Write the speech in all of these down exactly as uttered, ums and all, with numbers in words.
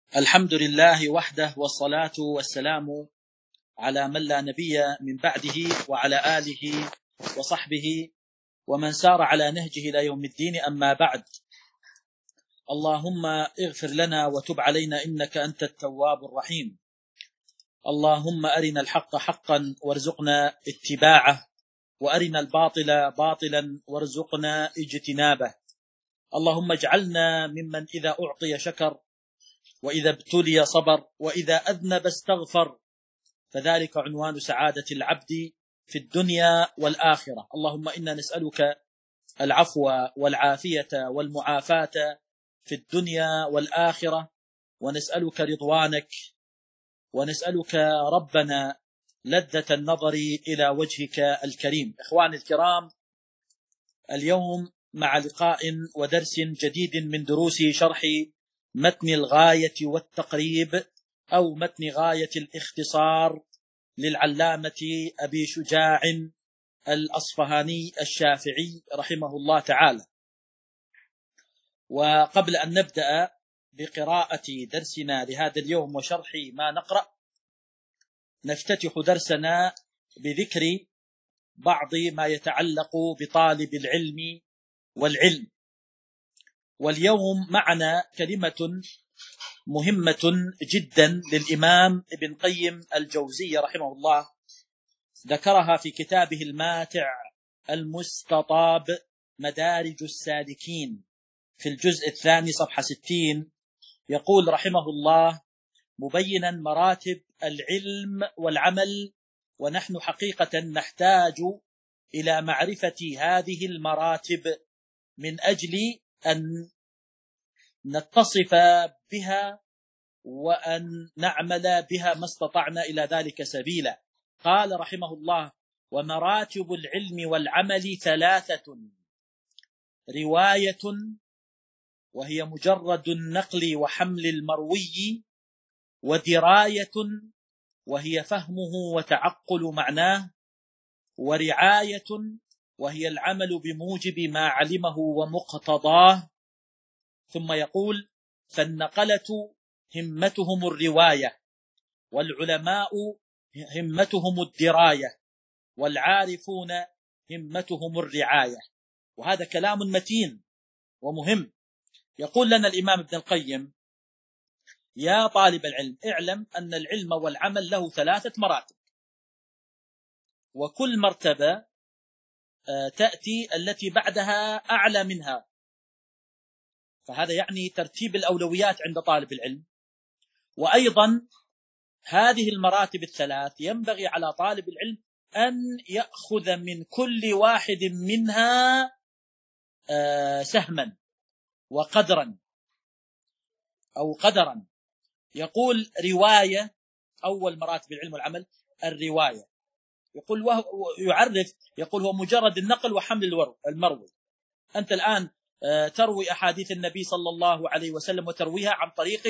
الحمد لله وحده، والصلاة والسلام على من لا نبي من بعده، وعلى آله وصحبه ومن سار على نهجه إلى يوم الدين. أما بعد، اللهم اغفر لنا وتب علينا إنك أنت التواب الرحيم. اللهم أرنا الحق حقا وارزقنا اتباعه، وأرنا الباطل باطلا وارزقنا اجتنابه. اللهم اجعلنا ممن إذا أعطي شكر، وإذا ابتلي صبر، وإذا أذنب استغفر، فذلك عنوان سعادة العبد في الدنيا والآخرة. اللهم إنا نسألك العفو والعافية والمعافاة في الدنيا والآخرة، ونسألك رضوانك، ونسألك ربنا لذة النظر إلى وجهك الكريم. إخواني الكرام، اليوم مع لقاء ودرس جديد من دروس شرح متن الغاية والتقريب، أو متن غاية الاختصار للعلامة أبي شجاع الأصفهاني الشافعي رحمه الله تعالى. وقبل أن نبدأ بقراءة درسنا لهذا اليوم وشرح ما نقرأ، نفتتح درسنا بذكر بعض ما يتعلق بطالب العلم والعلم. واليوم معنا كلمة مهمة جدا للإمام ابن قيم الجوزية رحمه الله، ذكرها في كتابه الماتع المستطاب مدارج السالكين في الجزء الثاني صفحة ستين. يقول رحمه الله مبينا مراتب العلم والعمل، ونحن حقيقة نحتاج إلى معرفة هذه المراتب من أجل أن نتصف بها وأن نعمل بها ما استطعنا إلى ذلك سبيلا. قال رحمه الله: ومراتب العلم والعمل ثلاثة: رواية، وهي مجرد النقل وحمل المروي، ودراية، وهي فهمه وتعقل معناه، ورعاية، وهي العمل بموجب ما علمه ومقتضاه. ثم يقول: فالنقلة همتهم الرواية، والعلماء همتهم الدراية، والعارفون همتهم الرعاية. وهذا كلام متين ومهم. يقول لنا الإمام ابن القيم: يا طالب العلم، اعلم أن العلم والعمل له ثلاثة مراتب، وكل مرتبة تأتي التي بعدها أعلى منها، فهذا يعني ترتيب الأولويات عند طالب العلم. وأيضا هذه المراتب الثلاث ينبغي على طالب العلم أن يأخذ من كل واحد منها سهما وقدرا أو قدرا. يقول رواية، أول مراتب العلم والعمل الرواية. يقول وهو يعرف، يقول هو مجرد النقل وحمل المروي. أنت الآن تروي أحاديث النبي صلى الله عليه وسلم وترويها عن طريق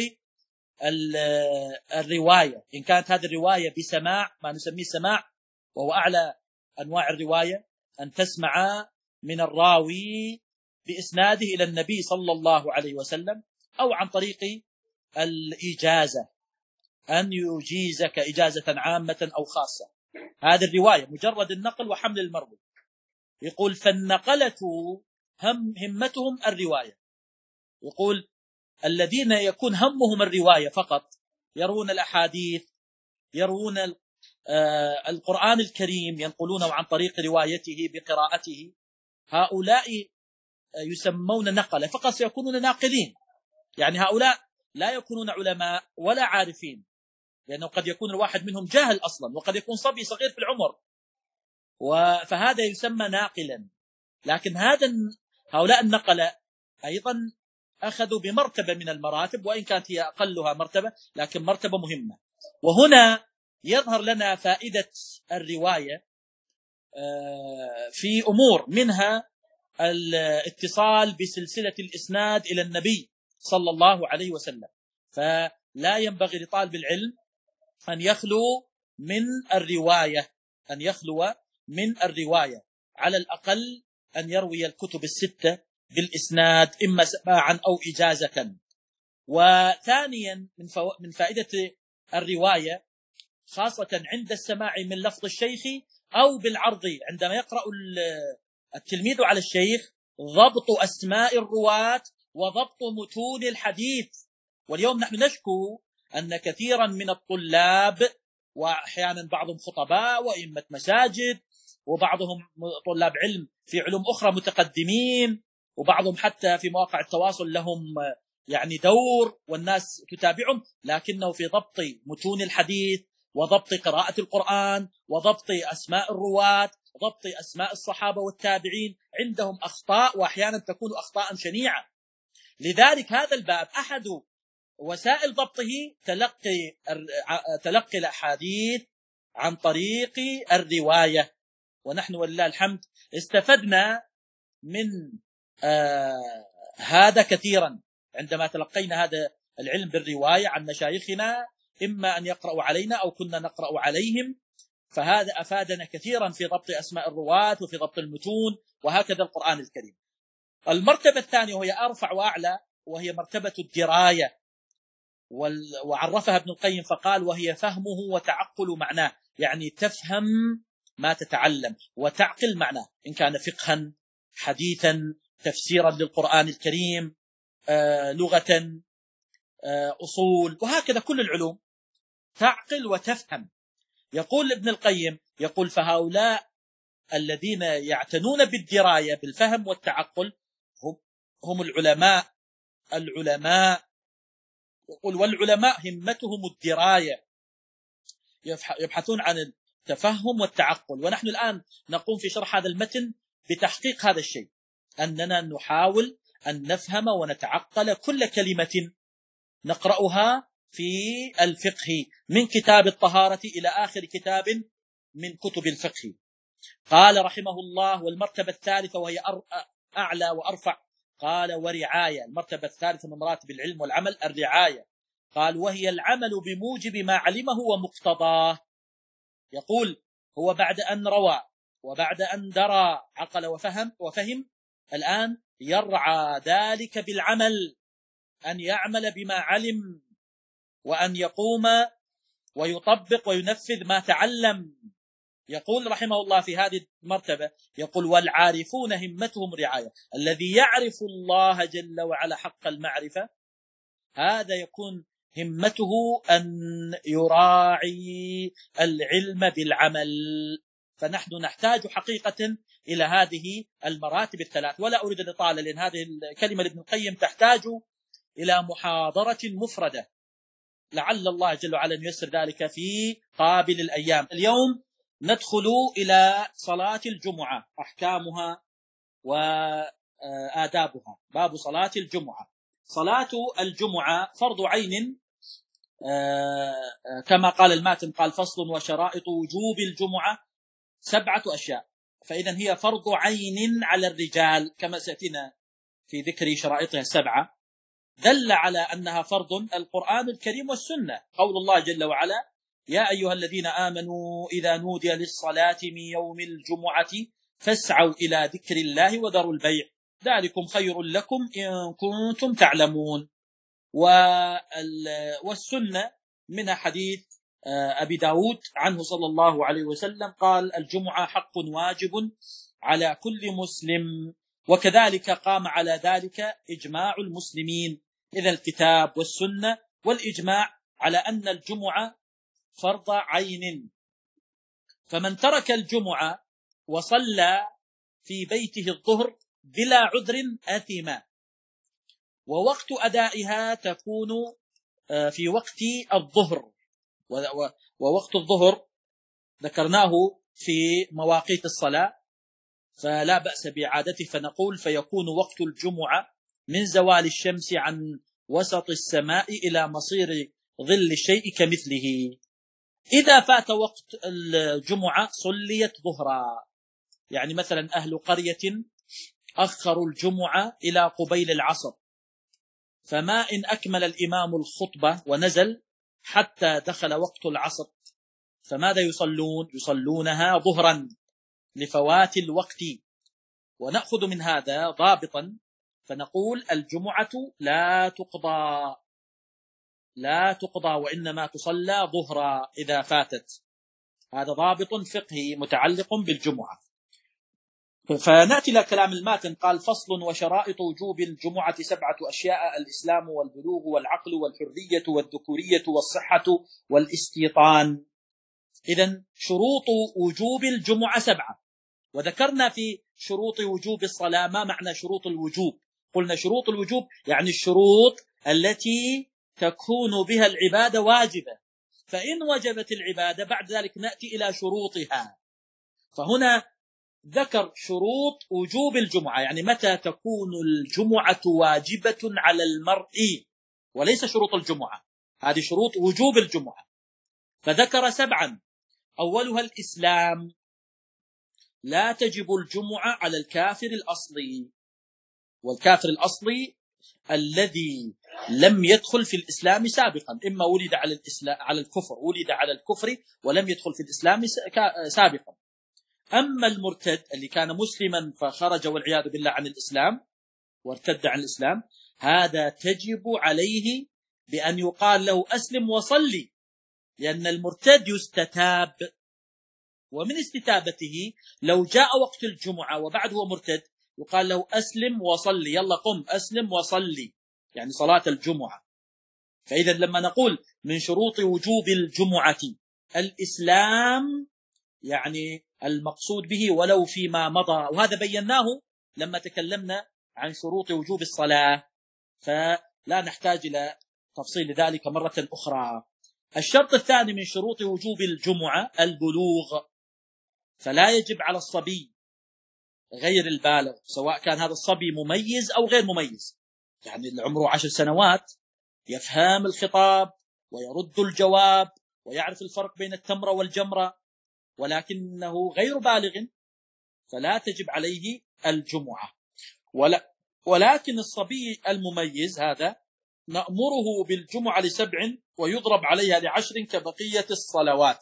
الرواية، إن كانت هذه الرواية بسماع، ما نسميه السماع، وهو أعلى أنواع الرواية، أن تسمع من الراوي بإسناده إلى النبي صلى الله عليه وسلم، أو عن طريق الإجازة، أن يجيزك إجازة عامة أو خاصة. هذه الرواية مجرد النقل وحمل المروي. يقول: فالنقلة هم همتهم الرواية. يقول الذين يكون همهم الرواية فقط، يروون الأحاديث، يروون القرآن الكريم، ينقلونه عن طريق روايته بقراءته، هؤلاء يسمون نقلة فقط، سيكونون ناقلين. يعني هؤلاء لا يكونون علماء ولا عارفين، لأنه قد يكون الواحد منهم جاهل أصلا، وقد يكون صبي صغير في العمر، فهذا يسمى ناقلا. لكن هذا هؤلاء النقلة أيضا أخذوا بمرتبة من المراتب، وإن كانت هي أقلها مرتبة، لكن مرتبة مهمة. وهنا يظهر لنا فائدة الرواية في أمور، منها الاتصال بسلسلة الإسناد إلى النبي صلى الله عليه وسلم. فلا ينبغي لطالب العلم أن يخلو من الرواية، أن يخلو من الرواية، على الأقل أن يروي الكتب الستة بالإسناد، إما سماعا أو إجازة. وثانيا من فو... من فائدة الرواية خاصة عند السماع من لفظ الشيخ أو بالعرض عندما يقرأ التلميذ على الشيخ، ضبط أسماء الرواة وضبط متون الحديث. واليوم نحن نشكو أن كثيرا من الطلاب، وأحيانا بعضهم خطباء وإمة مساجد، وبعضهم طلاب علم في علوم أخرى متقدمين، وبعضهم حتى في مواقع التواصل لهم يعني دور والناس تتابعهم، لكنه في ضبط متون الحديث وضبط قراءة القرآن وضبط أسماء الرواة وضبط أسماء الصحابة والتابعين عندهم أخطاء، وأحيانا تكون أخطاء شنيعة. لذلك هذا الباب أحد وسائل ضبطه تلقي تلقي الأحاديث عن طريق الرواية. ونحن ولله الحمد استفدنا من آه هذا كثيرا عندما تلقينا هذا العلم بالرواية عن مشايخنا، إما أن يقرأوا علينا أو كنا نقرأ عليهم، فهذا أفادنا كثيرا في ضبط أسماء الرواة وفي ضبط المتون، وهكذا القرآن الكريم. المرتبة الثانية وهي أرفع وأعلى، وهي مرتبة الدراية، وعرفها ابن القيم فقال وهي فهمه وتعقل معناه، يعني تفهم ما تتعلم وتعقل معناه، إن كان فقها حديثا تفسيرا للقرآن الكريم، آه لغة، آه أصول، وهكذا كل العلوم تعقل وتفهم. يقول ابن القيم يقول فهؤلاء الذين يعتنون بالدراية بالفهم والتعقل هم, هم العلماء العلماء يقول والعلماء همتهم الدراية، يبحثون عن التفهم والتعقل. ونحن الآن نقوم في شرح هذا المتن بتحقيق هذا الشيء، أننا نحاول أن نفهم ونتعقل كل كلمة نقرأها في الفقه من كتاب الطهارة إلى آخر كتاب من كتب الفقه. قال رحمه الله والمرتبة الثالثة وهي أعلى وأرفع، قال ورعاية، المرتبة الثالثة من مراتب العلم والعمل الرعاية. قال وهي العمل بموجب ما علمه ومقتضاه. يقول هو بعد أن روى وبعد أن درى عقل وفهم وفهم الآن يرعى ذلك بالعمل، أن يعمل بما علم وأن يقوم ويطبق وينفذ ما تعلم. يقول رحمه الله في هذه المرتبة يقول والعارفون همتهم رعاية، الذي يعرف الله جل وعلا حق المعرفة هذا يكون همته أن يراعي العلم بالعمل. فنحن نحتاج حقيقة إلى هذه المراتب الثلاث، ولا أريد الإطالة لأن هذه الكلمة لابن القيم تحتاج إلى محاضرة مفردة، لعل الله جل وعلا ييسر ذلك في قابل الأيام. اليوم ندخل إلى صلاة الجمعة، أحكامها وآدابها. باب صلاة الجمعة. صلاة الجمعة فرض عين كما قال الماتن، قال فصل وشرائط وجوب الجمعة سبعة أشياء، فإذا هي فرض عين على الرجال كما سيأتينا في ذكر شرائطها السبعة. دل على أنها فرض القرآن الكريم والسنة، قول الله جل وعلا يا أيها الذين آمنوا إذا نودي للصلاة من يوم الجمعة فاسعوا إلى ذكر الله وذروا البيع ذلكم خير لكم إن كنتم تعلمون. والسنة منها حديث أبي داود عنه صلى الله عليه وسلم قال الجمعة حق واجب على كل مسلم، وكذلك قام على ذلك إجماع المسلمين، إذا الكتاب والسنة والإجماع على أن الجمعة فرض عين. فمن ترك الجمعة وصلى في بيته الظهر بلا عذر أثم، ووقت أدائها تكون في وقت الظهر، ووقت الظهر ذكرناه في مواقيت الصلاة فلا بأس بإعادته، فنقول فيكون وقت الجمعة من زوال الشمس عن وسط السماء إلى مصير ظل الشيء كمثله. إذا فات وقت الجمعة صليت ظهرا، يعني مثلا أهل قرية أخروا الجمعة إلى قبيل العصر، فما إن أكمل الإمام الخطبة ونزل حتى دخل وقت العصر، فماذا يصلون؟ يصلونها ظهرا لفوات الوقت. ونأخذ من هذا ضابطا فنقول الجمعة لا تقضى لا تقضى وإنما تصلى ظهرا إذا فاتت. هذا ضابط فقهي متعلق بالجمعة. فنأتي إلى كلام الماتن. قال: فصل: وشرائط وجوب الجمعة سبعة أشياء: الإسلام والبلوغ والعقل والحرية والذكورية والصحة والاستيطان. إذن شروط وجوب الجمعة سبعة. وذكرنا في شروط وجوب الصلاة ما معنى شروط الوجوب. قلنا شروط الوجوب يعني الشروط التي تكون بها العبادة واجبة، فإن وجبت العبادة بعد ذلك نأتي إلى شروطها. فهنا ذكر شروط وجوب الجمعة، يعني متى تكون الجمعة واجبة على المرء، وليس شروط الجمعة، هذه شروط وجوب الجمعة. فذكر سبعا: أولها الإسلام، لا تجب الجمعة على الكافر الأصلي. والكافر الأصلي الذي لم يدخل في الإسلام سابقا، إما ولد على الإسلام على الكفر ولد على الكفر ولم يدخل في الإسلام سابقا. أما المرتد اللي كان مسلما فخرج والعياذ بالله عن الإسلام وارتد عن الإسلام، هذا تجب عليه بأن يقال له أسلم وصلي، لأن المرتد يستتاب، ومن استتابته لو جاء وقت الجمعة وبعد هو مرتد يقال له أسلم وصلي، يلا قم أسلم وصلي، يعني صلاة الجمعة. فإذا لما نقول من شروط وجوب الجمعة الإسلام، يعني المقصود به ولو فيما مضى، وهذا بيناه لما تكلمنا عن شروط وجوب الصلاة، فلا نحتاج إلى تفصيل ذلك مرة أخرى. الشرط الثاني من شروط وجوب الجمعة البلوغ، فلا يجب على الصبي غير البالغ، سواء كان هذا الصبي مميز أو غير مميز، يعني اللي عمره عشر سنوات يفهم الخطاب ويرد الجواب ويعرف الفرق بين التمرة والجمرة، ولكنه غير بالغ فلا تجب عليه الجمعة. ولا ولكن الصبي المميز هذا نأمره بالجمعة لسبع ويضرب عليها لعشر كبقية الصلوات.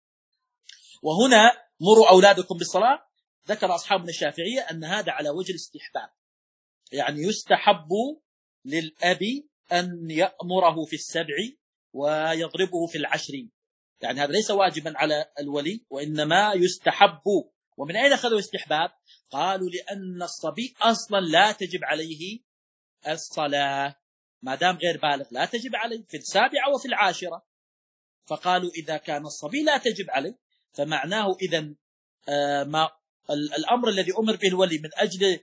وهنا مروا أولادكم بالصلاة، ذكر أصحابنا الشافعية أن هذا على وجه الاستحباب، يعني يستحب للأب أن يأمره في السبع ويضربه في العشر، يعني هذا ليس واجبا على الولي وإنما يستحب. ومن أين أخذوا استحباب؟ قالوا لأن الصبي أصلا لا تجب عليه الصلاة، ما دام غير بالغ لا تجب عليه في السابعة وفي العاشرة. فقالوا إذا كان الصبي لا تجب عليه فمعناه إذن ما الأمر الذي أمر به الولي من أجل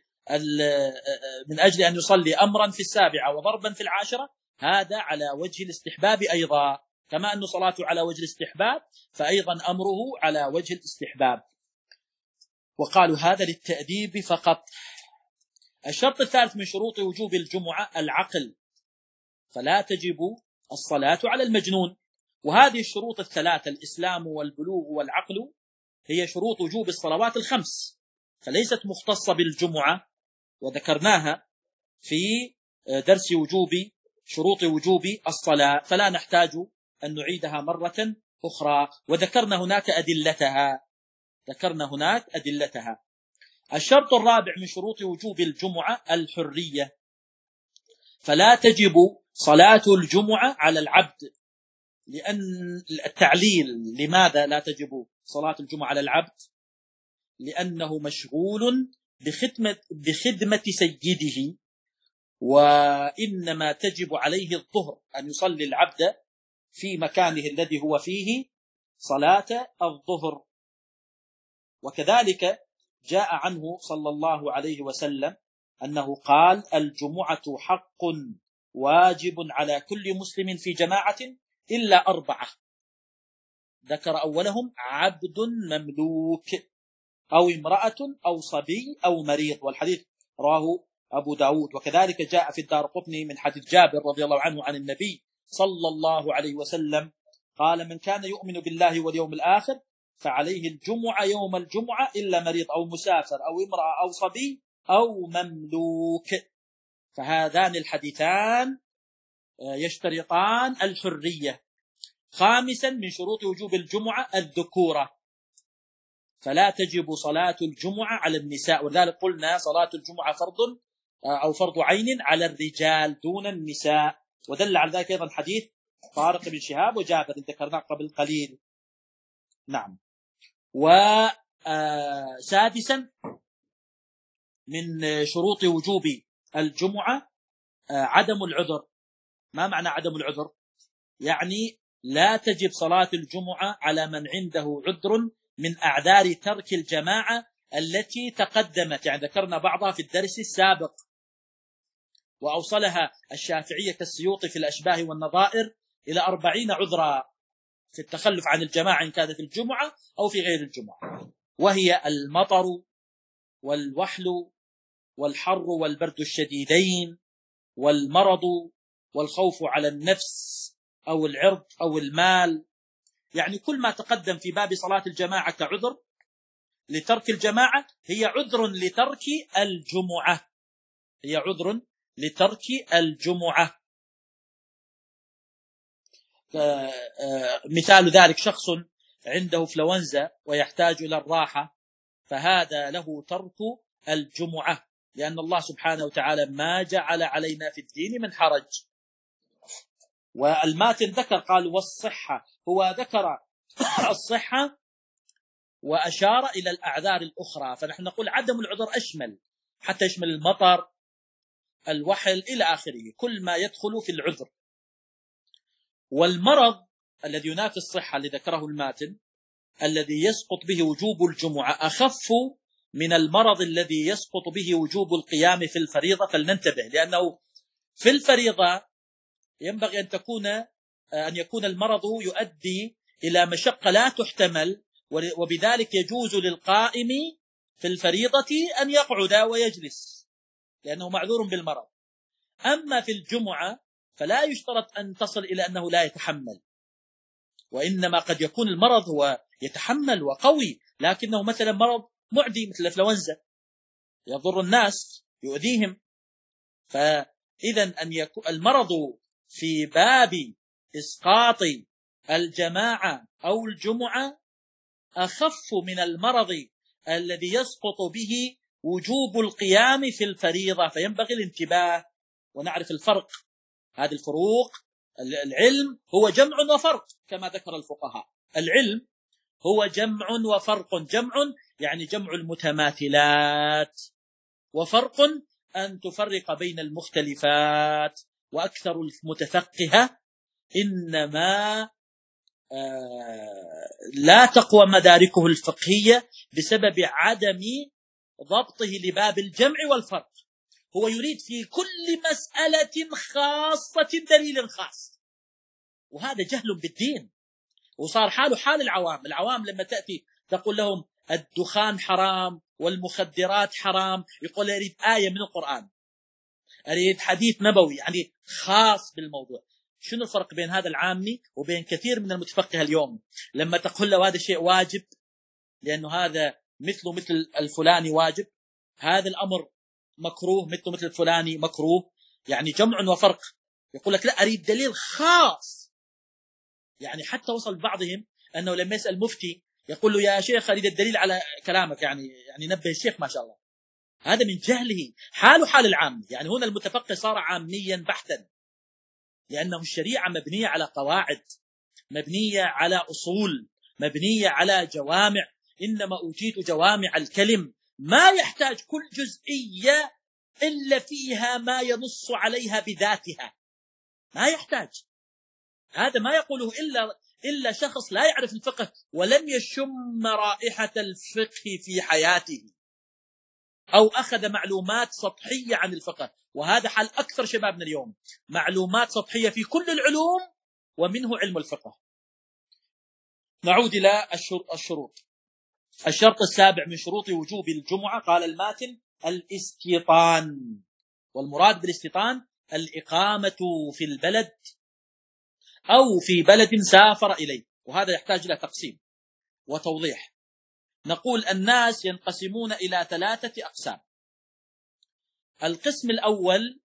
من أجل أن يصلي أمرا في السابعة وضربا في العاشرة، هذا على وجه الاستحباب أيضا، كما أن صلاته على وجه الاستحباب فأيضا أمره على وجه الاستحباب. وقالوا هذا للتأديب فقط. الشرط الثالث من شروط وجوب الجمعة العقل، فلا تجب الصلاة على المجنون. وهذه الشروط الثلاثة الإسلام والبلوغ والعقل هي شروط وجوب الصلوات الخمس، فليست مختصة بالجمعة، وذكرناها في درس وجوب شروط وجوب الصلاة، فلا نحتاج أن نعيدها مرة أخرى، وذكرنا هناك أدلتها ذكرنا هناك أدلتها. الشرط الرابع من شروط وجوب الجمعة الحرية، فلا تجب صلاة الجمعة على العبد، لأن التعليل لماذا لا تجب صلاة الجمعة على العبد؟ لأنه مشغول بخدمة, بخدمة سيده، وإنما تجب عليه الظهر، أن يصلي العبد في مكانه الذي هو فيه صلاة الظهر. وكذلك جاء عنه صلى الله عليه وسلم أنه قال الجمعة حق واجب على كل مسلم في جماعة إلا أربعة، ذكر أولهم عبد مملوك أو امرأة أو صبي أو مريض، والحديث رواه أبو داود. وكذلك جاء في الدارقطني من حديث جابر رضي الله عنه عن النبي صلى الله عليه وسلم قال من كان يؤمن بالله واليوم الآخر فعليه الجمعة يوم الجمعة إلا مريض أو مسافر أو امرأة أو صبي أو مملوك. فهذان الحديثان يشترطان الحرية. خامسا من شروط وجوب الجمعة الذكورة، فلا تجب صلاة الجمعة على النساء، ولذلك قلنا صلاة الجمعة فرض أو فرض عين على الرجال دون النساء. ودل على ذلك أيضا حديث طارق بن شهاب وجابر ذكرناه قبل قليل. نعم. وسادسا من شروط وجوب الجمعة عدم العذر. ما معنى عدم العذر؟ يعني لا تجب صلاة الجمعة على من عنده عذر من أعذار ترك الجماعة التي تقدمت، يعني ذكرنا بعضها في الدرس السابق، وأوصلها الشافعية كالسيوطي في الأشباه والنظائر إلى أربعين عذرا في التخلف عن الجماعة إن كان في الجمعة أو في غير الجمعة، وهي المطر والوحل والحر والبرد الشديدين والمرض والخوف على النفس أو العرض أو المال. يعني كل ما تقدم في باب صلاة الجماعة كعذر لترك الجماعة هي عذر لترك الجمعة، هي عذر لترك الجمعة. مثال ذلك شخص عنده فلونزا ويحتاج إلى الراحة، فهذا له ترك الجمعة، لأن الله سبحانه وتعالى ما جعل علينا في الدين من حرج. والماتن ذكر قال والصحة، هو ذكر الصحة وأشار إلى الأعذار الأخرى، فنحن نقول عدم العذر أشمل، حتى يشمل المطر الوحل إلى آخره، كل ما يدخل في العذر. والمرض الذي ينافي الصحة اللي ذكره الماتن الذي يسقط به وجوب الجمعة أخف من المرض الذي يسقط به وجوب القيام في الفريضة، فلننتبه، لأنه في الفريضة ينبغي أن تكون أن يكون المرض يؤدي إلى مشقة لا تحتمل، وبذلك يجوز للقائم في الفريضة أن يقعد ويجلس لأنه معذور بالمرض. أما في الجمعة فلا يشترط أن تصل إلى أنه لا يتحمل، وإنما قد يكون المرض هو يتحمل وقوي، لكنه مثلا مرض معدي مثل الإنفلونزا يضر الناس يؤذيهم. فإذا أن يكون المرض في باب إسقاط الجماعة أو الجمعة أخف من المرض الذي يسقط به وجوب القيام في الفريضة، فينبغي الانتباه ونعرف الفرق. هذه الفروق، العلم هو جمع وفرق كما ذكر الفقهاء، العلم هو جمع وفرق، جمع يعني جمع المتماثلات، وفرق أن تفرق بين المختلفات. وأكثر المتفقهة إنما لا تقوى مداركه الفقهية بسبب عدم ضبطه لباب الجمع والفرق، هو يريد في كل مسألة خاصة دليل خاص، وهذا جهل بالدين، وصار حاله حال العوام. العوام لما تأتي تقول لهم الدخان حرام والمخدرات حرام، يقول يريد آية من القرآن، أريد حديث نبوي يعني خاص بالموضوع. شنو الفرق بين هذا العامي وبين كثير من المتفقه اليوم؟ لما تقول له هذا الشيء واجب لأنه هذا مثله مثل الفلاني واجب، هذا الأمر مكروه مثله مثل الفلاني مكروه، يعني جمع وفرق. يقول لك لا أريد دليل خاص. يعني حتى وصل بعضهم أنه لما يسأل مفتي يقول له يا شيخ أريد الدليل على كلامك، يعني يعني نبه الشيخ ما شاء الله. هذا من جهله، حاله حال العام. يعني هنا المتفقه صار عاميا بحتا، لأنه الشريعة مبنية على قواعد، مبنية على أصول، مبنية على جوامع. إنما أوتيت جوامع الكلم، ما يحتاج كل جزئية إلا فيها ما ينص عليها بذاتها، ما يحتاج. هذا ما يقوله إلا إلا شخص لا يعرف الفقه ولم يشم رائحة الفقه في حياته، أو أخذ معلومات سطحية عن الفقه، وهذا حال أكثر شبابنا اليوم، معلومات سطحية في كل العلوم ومنه علم الفقه. نعود إلى الشروط. الشرط السابع من شروط وجوب الجمعة قال الماتن الاستيطان، والمراد بالاستيطان الإقامة في البلد أو في بلد سافر إليه، وهذا يحتاج إلى تقسيم وتوضيح. نقول الناس ينقسمون إلى ثلاثة أقسام. القسم الأول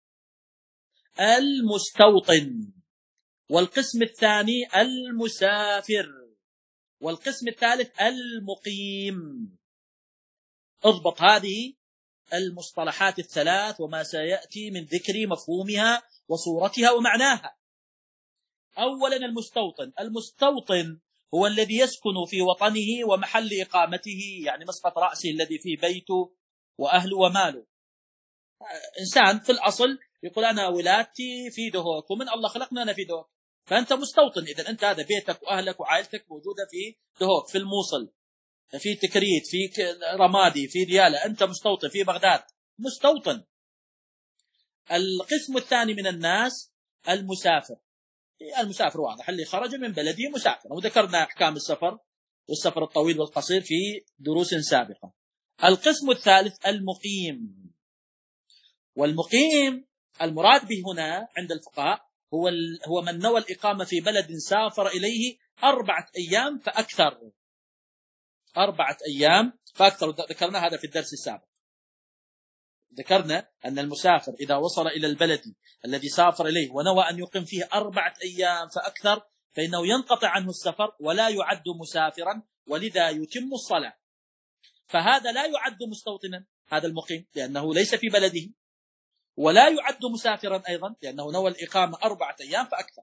المستوطن، والقسم الثاني المسافر، والقسم الثالث المقيم. اضبط هذه المصطلحات الثلاث وما سيأتي من ذكر مفهومها وصورتها ومعناها. أولا المستوطن. المستوطن هو الذي يسكن في وطنه ومحل إقامته، يعني مسقط رأسه الذي فيه بيته وأهله وماله. إنسان في الأصل يقول أنا ولادتي في دهوك، ومن الله خلقنا أنا في دهوك، فأنت مستوطن. إذن أنت هذا بيتك وأهلك وعائلتك موجودة في دهوك، في الموصل، في تكريت، في رمادي، في ديالى، أنت مستوطن في بغداد، مستوطن. القسم الثاني من الناس المسافر. المسافر واضح اللي خرج من بلده مسافر، وذكرنا أحكام السفر والسفر الطويل والقصير في دروس سابقة. القسم الثالث المقيم. والمقيم المراد به هنا عند الفقهاء هو هو من نوى الإقامة في بلد سافر إليه أربعة أيام فأكثر. أربعة أيام فأكثر، ذكرنا هذا في الدرس السابق. ذكرنا أن المسافر إذا وصل إلى البلد الذي سافر إليه ونوى أن يقيم فيه أربعة أيام فأكثر فإنه ينقطع عنه السفر ولا يعد مسافرا، ولذا يتم الصلاة. فهذا لا يعد مستوطنا، هذا المقيم، لأنه ليس في بلده، ولا يعد مسافرا أيضا لأنه نوى الإقامة أربعة أيام فأكثر.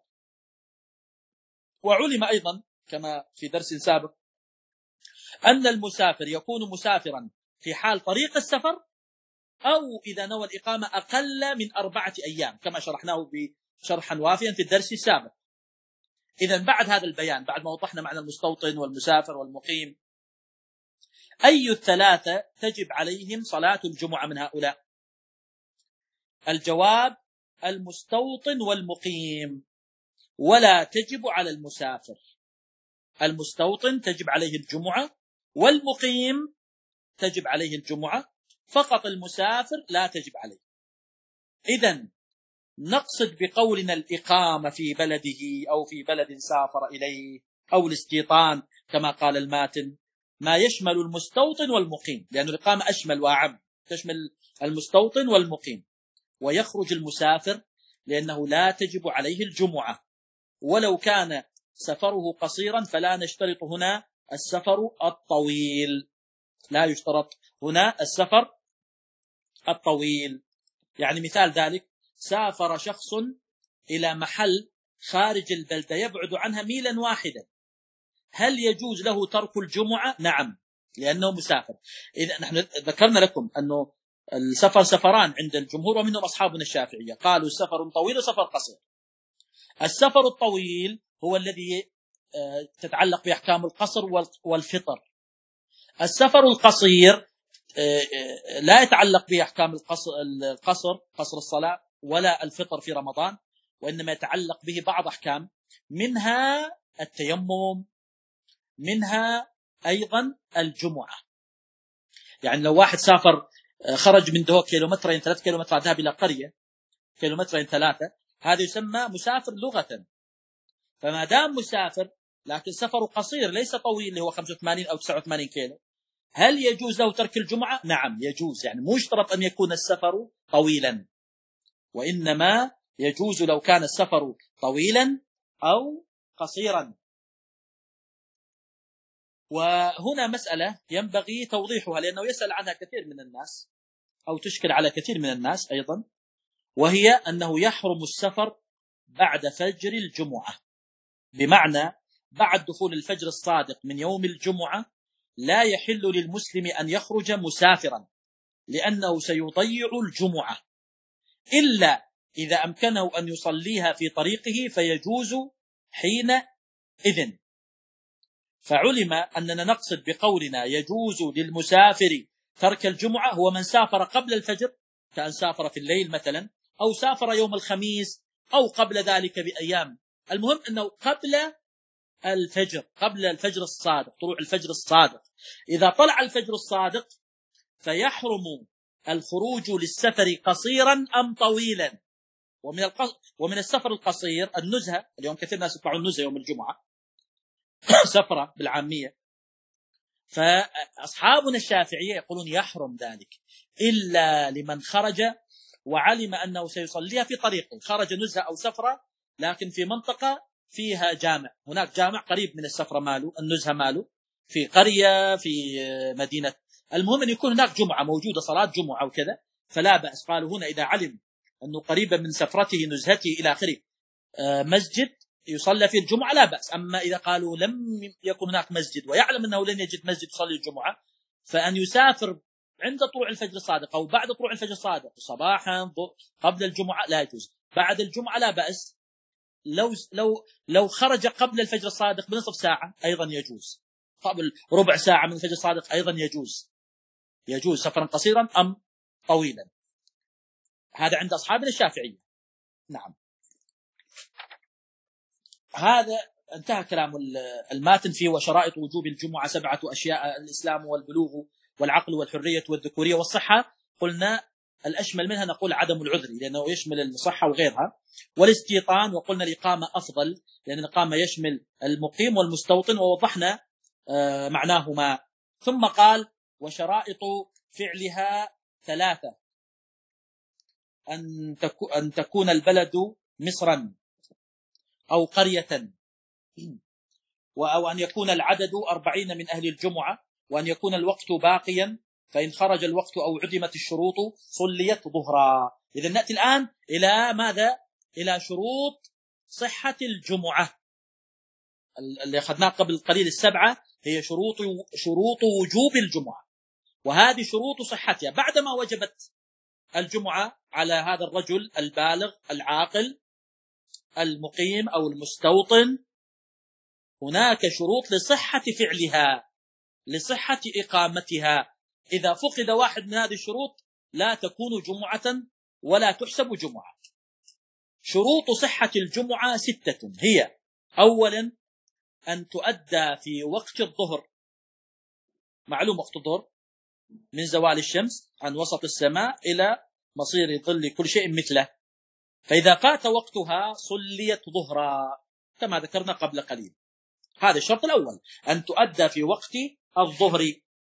وعلم أيضا كما في درس سابق أن المسافر يكون مسافرا في حال طريق السفر، أو إذا نوى الإقامة أقل من أربعة أيام كما شرحناه بشرحا وافيا في الدرس السابق. إذن بعد هذا البيان، بعد ما وضحنا معنى المستوطن والمسافر والمقيم، أي الثلاثة تجب عليهم صلاة الجمعة من هؤلاء؟ الجواب المستوطن والمقيم، ولا تجب على المسافر. المستوطن تجب عليه الجمعة، والمقيم تجب عليه الجمعة، فقط المسافر لا تجب عليه. إذن نقصد بقولنا الإقامة في بلده أو في بلد سافر إليه أو الاستيطان كما قال الماتن ما يشمل المستوطن والمقيم، لأن الإقامة أشمل وأعم، تشمل المستوطن والمقيم. ويخرج المسافر لأنه لا تجب عليه الجمعة، ولو كان سفره قصيرا فلا نشترط هنا السفر الطويل، لا يشترط هنا السفر الطويل. يعني مثال ذلك سافر شخص إلى محل خارج البلدة يبعد عنها ميلا واحدا، هل يجوز له ترك الجمعة؟ نعم، لأنه مسافر. إذا نحن ذكرنا لكم أنه السفر سفران عند الجمهور ومنهم أصحابنا الشافعية، قالوا سفر طويل وسفر قصير. السفر الطويل هو الذي تتعلق بأحكام القصر والفطر. السفر القصير لا يتعلق بأحكام القصر، القصر قصر الصلاة ولا الفطر في رمضان، وإنما يتعلق به بعض أحكام، منها التيمم، منها أيضا الجمعة. يعني لو واحد سافر خرج من دهوك كيلومترين ثلاثة كيلومتر ذهب إلى قرية كيلومترين ثلاثة، هذا يسمى مسافر لغة. فما دام مسافر لكن سفره قصير ليس طويل اللي هو خمسة وثمانين أو تسعة وثمانين كيلو، هل يجوز له ترك الجمعة؟ نعم يجوز. يعني مو يشترط أن يكون السفر طويلا، وإنما يجوز لو كان السفر طويلا أو قصيرا. وهنا مسألة ينبغي توضيحها لأنه يسأل عنها كثير من الناس أو تشكل على كثير من الناس أيضا، وهي أنه يحرم السفر بعد فجر الجمعة، بمعنى بعد دخول الفجر الصادق من يوم الجمعة لا يحل للمسلم أن يخرج مسافرا، لأنه سيضيع الجمعة، إلا إذا أمكنه أن يصليها في طريقه فيجوز حينئذ. فعلم أننا نقصد بقولنا يجوز للمسافر ترك الجمعة هو من سافر قبل الفجر، كأن سافر في الليل مثلا، أو سافر يوم الخميس، أو قبل ذلك بأيام. المهم أنه قبل الفجر، قبل الفجر الصادق، طلوع الفجر الصادق. إذا طلع الفجر الصادق فيحرم الخروج للسفر قصيرا أم طويلا. ومن القص... ومن السفر القصير النزهة، اليوم كثير ناس يطلعون النزهة يوم الجمعة سفرة بالعامية. فأصحابنا الشافعية يقولون يحرم ذلك إلا لمن خرج وعلم أنه سيصليها في طريقه، خرج نزهة أو سفرة لكن في منطقة فيها جامع، هناك جامع قريب من السفرة ماله، النزهة ماله في قرية في مدينة، المهم أن يكون هناك جمعة موجودة، صلاة جمعة وكذا، فلا بأس. قالوا هنا إذا علم أنه قريبا من سفرته نزهته إلى آخره مسجد يصلى في الجمعة لا بأس. أما إذا قالوا لم يكن هناك مسجد ويعلم أنه لن يجد مسجد يصلي الجمعة، فأن يسافر عند طلوع الفجر الصادق أو بعد طلوع الفجر الصادق صباحا قبل الجمعة لا يجوز. بعد الجمعة لا بأس. لو لو لو خرج قبل الفجر الصادق بنصف ساعة أيضا يجوز، قبل ربع ساعة من الفجر الصادق أيضا يجوز. يجوز سفرا قصيرا أم طويلا. هذا عند أصحابنا الشافعية. نعم. هذا انتهى كلام الماتن فيه. وشرائط وجوب الجمعة سبعة أشياء: الإسلام والبلوغ والعقل والحرية والذكورية والصحة. قلنا الأشمل منها نقول عدم العذر لأنه يشمل الصحة وغيرها، والاستيطان، وقلنا الإقامة أفضل لأن الإقامة يشمل المقيم والمستوطن، ووضحنا معناهما. ثم قال: وشرائط فعلها ثلاثة: أن تكون البلد مصرا أو قرية، أو أن يكون العدد أربعين من أهل الجمعة، وأن يكون الوقت باقيا، فإن خرج الوقت أو عدمت الشروط صليت ظهرا. إذا نأتي الآن إلى ماذا؟ إلى شروط صحة الجمعة اللي أخذناها قبل قليل. السبعة هي شروط شروط وجوب الجمعة، وهذه شروط صحتها. بعدما وجبت الجمعة على هذا الرجل البالغ العاقل المقيم أو المستوطن، هناك شروط لصحة فعلها، لصحة إقامتها. إذا فقد واحد من هذه الشروط لا تكون جمعة ولا تحسب جمعة. شروط صحة الجمعة ستة هي: أولا أن تؤدى في وقت الظهر. معلوم وقت الظهر من زوال الشمس عن وسط السماء إلى مصير ظل كل شيء مثله، فإذا فات وقتها صليت ظهرا كما ذكرنا قبل قليل. هذا الشرط الأول، أن تؤدى في وقت الظهر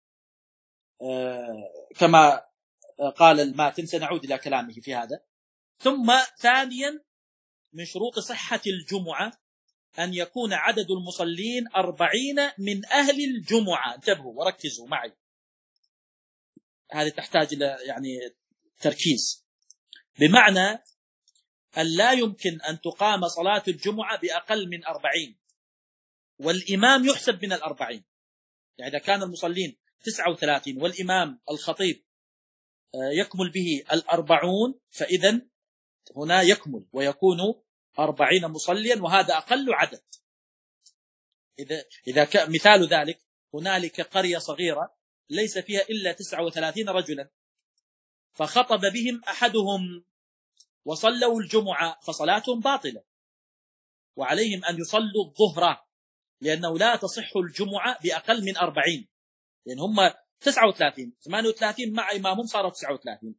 آه كما قال الماتن، سنعود إلى كلامه في هذا. ثم ثانيا من شروط صحة الجمعة أن يكون عدد المصلين أربعين من أهل الجمعة. انتبهوا وركزوا معي، هذه تحتاج إلى يعني تركيز. بمعنى أن لا يمكن أن تقام صلاة الجمعة بأقل من أربعين، والإمام يحسب من الأربعين. يعني إذا كان المصلين تسعة وثلاثين والإمام الخطيب يكمل به الأربعون، فإذا هنا يكمل ويكون أربعين مصليا، وهذا أقل عدد. إذا إذا مثال ذلك هنالك قرية صغيرة ليس فيها إلا تسعة وثلاثين رجلا، فخطب بهم أحدهم وصلوا الجمعة، فصلاتهم باطلة، وعليهم أن يصلوا الظهر، لأنه لا تصح الجمعة بأقل من أربعين، لأن هم تسعة وثلاثين، ثمانية وثلاثين مع إمامهم صاروا تسعة وثلاثين.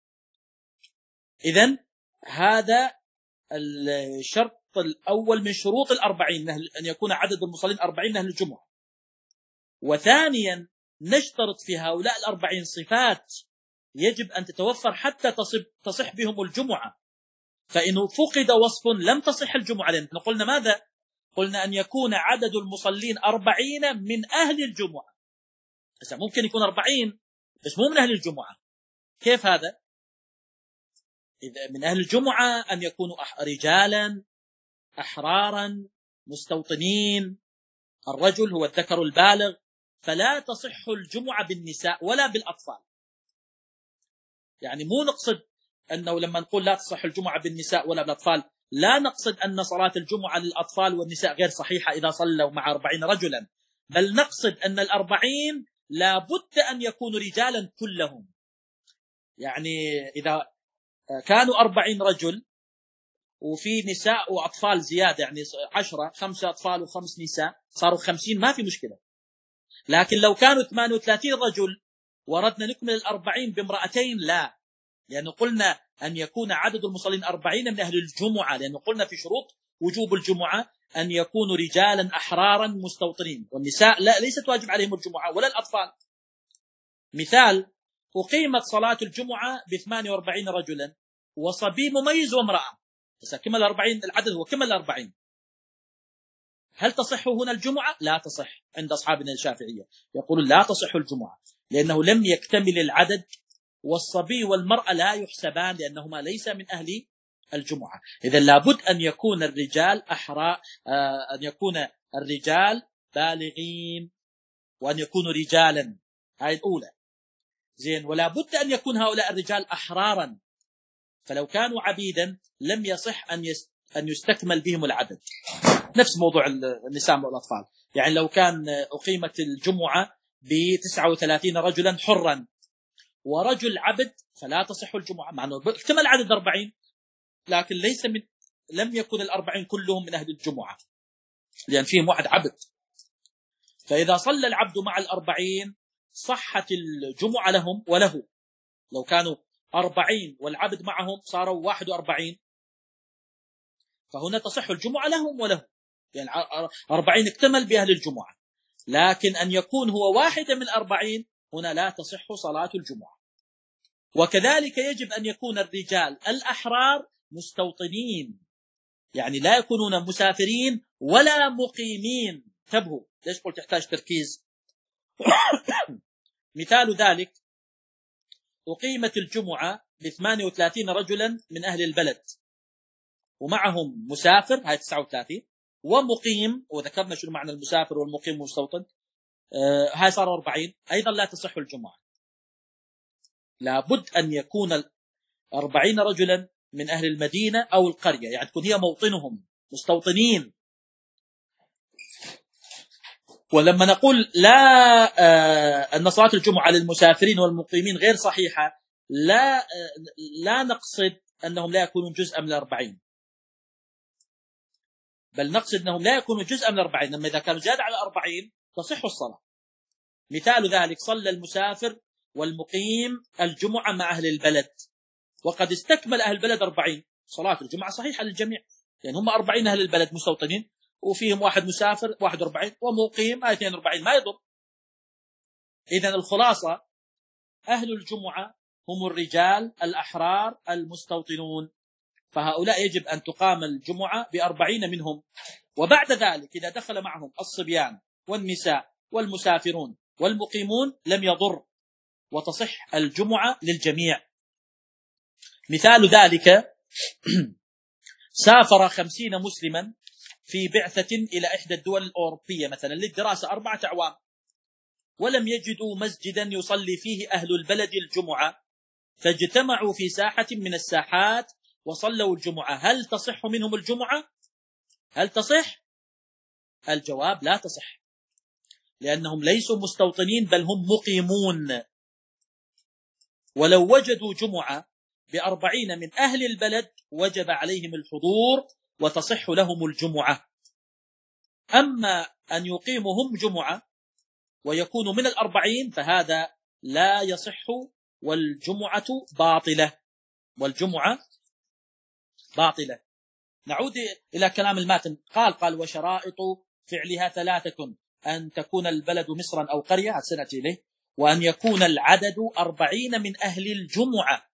إذن هذا الشرط الأول من شروط الأربعين، أن يكون عدد المصلين أربعين من أهل الجمعة. وثانيا نشترط في هؤلاء الأربعين صفات يجب أن تتوفر حتى تصح بهم الجمعة، فإنه فقد وصف لم تصح الجمعة. لأن قلنا ماذا؟ قلنا أن يكون عدد المصلين أربعين من أهل الجمعة. بس ممكن يكون أربعين بس مو من أهل الجمعة. كيف هذا؟ إذا من أهل الجمعة أن يكونوا رجالا أحرارا مستوطنين، الرجل هو الذكر البالغ، فلا تصح الجمعة بالنساء ولا بالأطفال. يعني مو نقصد أنه لما نقول لا تصح الجمعة بالنساء ولا بالأطفال، لا نقصد أن صلاة الجمعة للأطفال والنساء غير صحيحة إذا صلوا مع أربعين رجلا، بل نقصد أن الأربعين لا بد أن يكونوا رجالا كلهم. يعني إذا كانوا أربعين رجل وفي نساء وأطفال زيادة، يعني عشرة، خمسة أطفال وخمس نساء، صاروا خمسين، ما في مشكلة. لكن لو كانوا ثمانية وثلاثين رجل وردنا نكمل الأربعين بامرأتين، لا، لأنه قلنا أن يكون عدد المصلين أربعين من أهل الجمعة، لأنه قلنا في شروط وجوب الجمعة أن يكونوا رجالا أحرارا مستوطنين، والنساء لا، ليست واجب عليهم الجمعة ولا الأطفال. مثال: أقيمت صلاة الجمعة بثمانية وأربعين رجلا وصبي مميز وامرأة، بس كمل أربعين، العدد هو كمل أربعين، هل تصح هنا الجمعة؟ لا تصح. عند أصحابنا الشافعية يقولون لا تصح الجمعة، لأنه لم يكتمل العدد، والصبي والمرأة لا يحسبان لأنهما ليس من أهل الجمعة. إذا لابد أن يكون الرجال أحرى، أن يكون الرجال بالغين وأن يكونوا رجالا، هاي الأولى. زين. ولا بد أن يكون هؤلاء الرجال أحرارا، فلو كانوا عبيدا لم يصح أن أن يستكمل بهم العدد. نفس موضوع النساء والأطفال، يعني لو كان أقيمت الجمعة بتسعة وثلاثين رجلا حرا ورجل عبد فلا تصح الجمعة، مع أنه اكتمل عدد أربعين، لكن ليس من لم يكن الأربعين كلهم من أهل الجمعة، لأن فيهم واحد عبد. فإذا صلى العبد مع الأربعين صحت الجمعة لهم وله. لو كانوا أربعين والعبد معهم صاروا واحد وأربعين، فهنا تصح الجمعة لهم وله، يعني أربعين اكتمل بأهل الجمعة. لكن أن يكون هو واحد من أربعين هنا لا تصح صلاة الجمعة. وكذلك يجب أن يكون الرجال الأحرار مستوطنين، يعني لا يكونون مسافرين ولا مقيمين. انتبهوا، ليش قلت تحتاج تركيز؟ مثال ذلك أقيمت الجمعة بثمانية وثلاثين رجلا من أهل البلد، ومعهم مسافر، هاي تسعة وثلاثين، ومقيم، وذكرنا شنو معنى المسافر والمقيم والمستوطن، آه هاي صار أربعين، أيضا لا تصح الجمعة. لابد أن يكون أربعين رجلا من أهل المدينة أو القرية، يعني تكون هي موطنهم مستوطنين. ولما نقول لا آه أن صلاة الجمعة للمسافرين والمقيمين غير صحيحة، لا آه لا نقصد أنهم لا يكونون جزءا من الأربعين، بل نقصد أنهم لا يكونوا جزءا من الأربعين. لما إذا كانوا زيادة على أربعين تصح الصلاة. مثال ذلك صلى المسافر والمقيم الجمعة مع أهل البلد، وقد استكمل أهل البلد أربعين، صلاة الجمعة صحيحة للجميع، يعني هم أربعين أهل البلد مستوطنين، وفيهم واحد مسافر واحد وأربعين، ومقيم اثنين وأربعين، ما يضر. إذن الخلاصة أهل الجمعة هم الرجال الأحرار المستوطنون، فهؤلاء يجب أن تقام الجمعة بأربعين منهم. وبعد ذلك إذا دخل معهم الصبيان والنساء والمسافرون والمقيمون لم يضر، وتصح الجمعة للجميع. مثال ذلك سافر خمسين مسلما في بعثة إلى إحدى الدول الأوروبية مثلا للدراسة أربعة أعوام، ولم يجدوا مسجدا يصلي فيه أهل البلد الجمعة، فاجتمعوا في ساحة من الساحات وصلوا الجمعة. هل تصح منهم الجمعة؟ هل تصح؟ الجواب لا تصح، لأنهم ليسوا مستوطنين بل هم مقيمون. ولو وجدوا جمعة بأربعين من أهل البلد وجب عليهم الحضور وتصح لهم الجمعة. أما أن يقيموا هم جمعة ويكونوا من الأربعين فهذا لا يصح، والجمعة باطلة، والجمعة باطلة. نعود إلى كلام الماتن. قال قال وشرائط فعلها ثلاثة: أن تكون البلد مصرا أو قرية، سنأتي إليه، وأن يكون العدد أربعين من أهل الجمعة.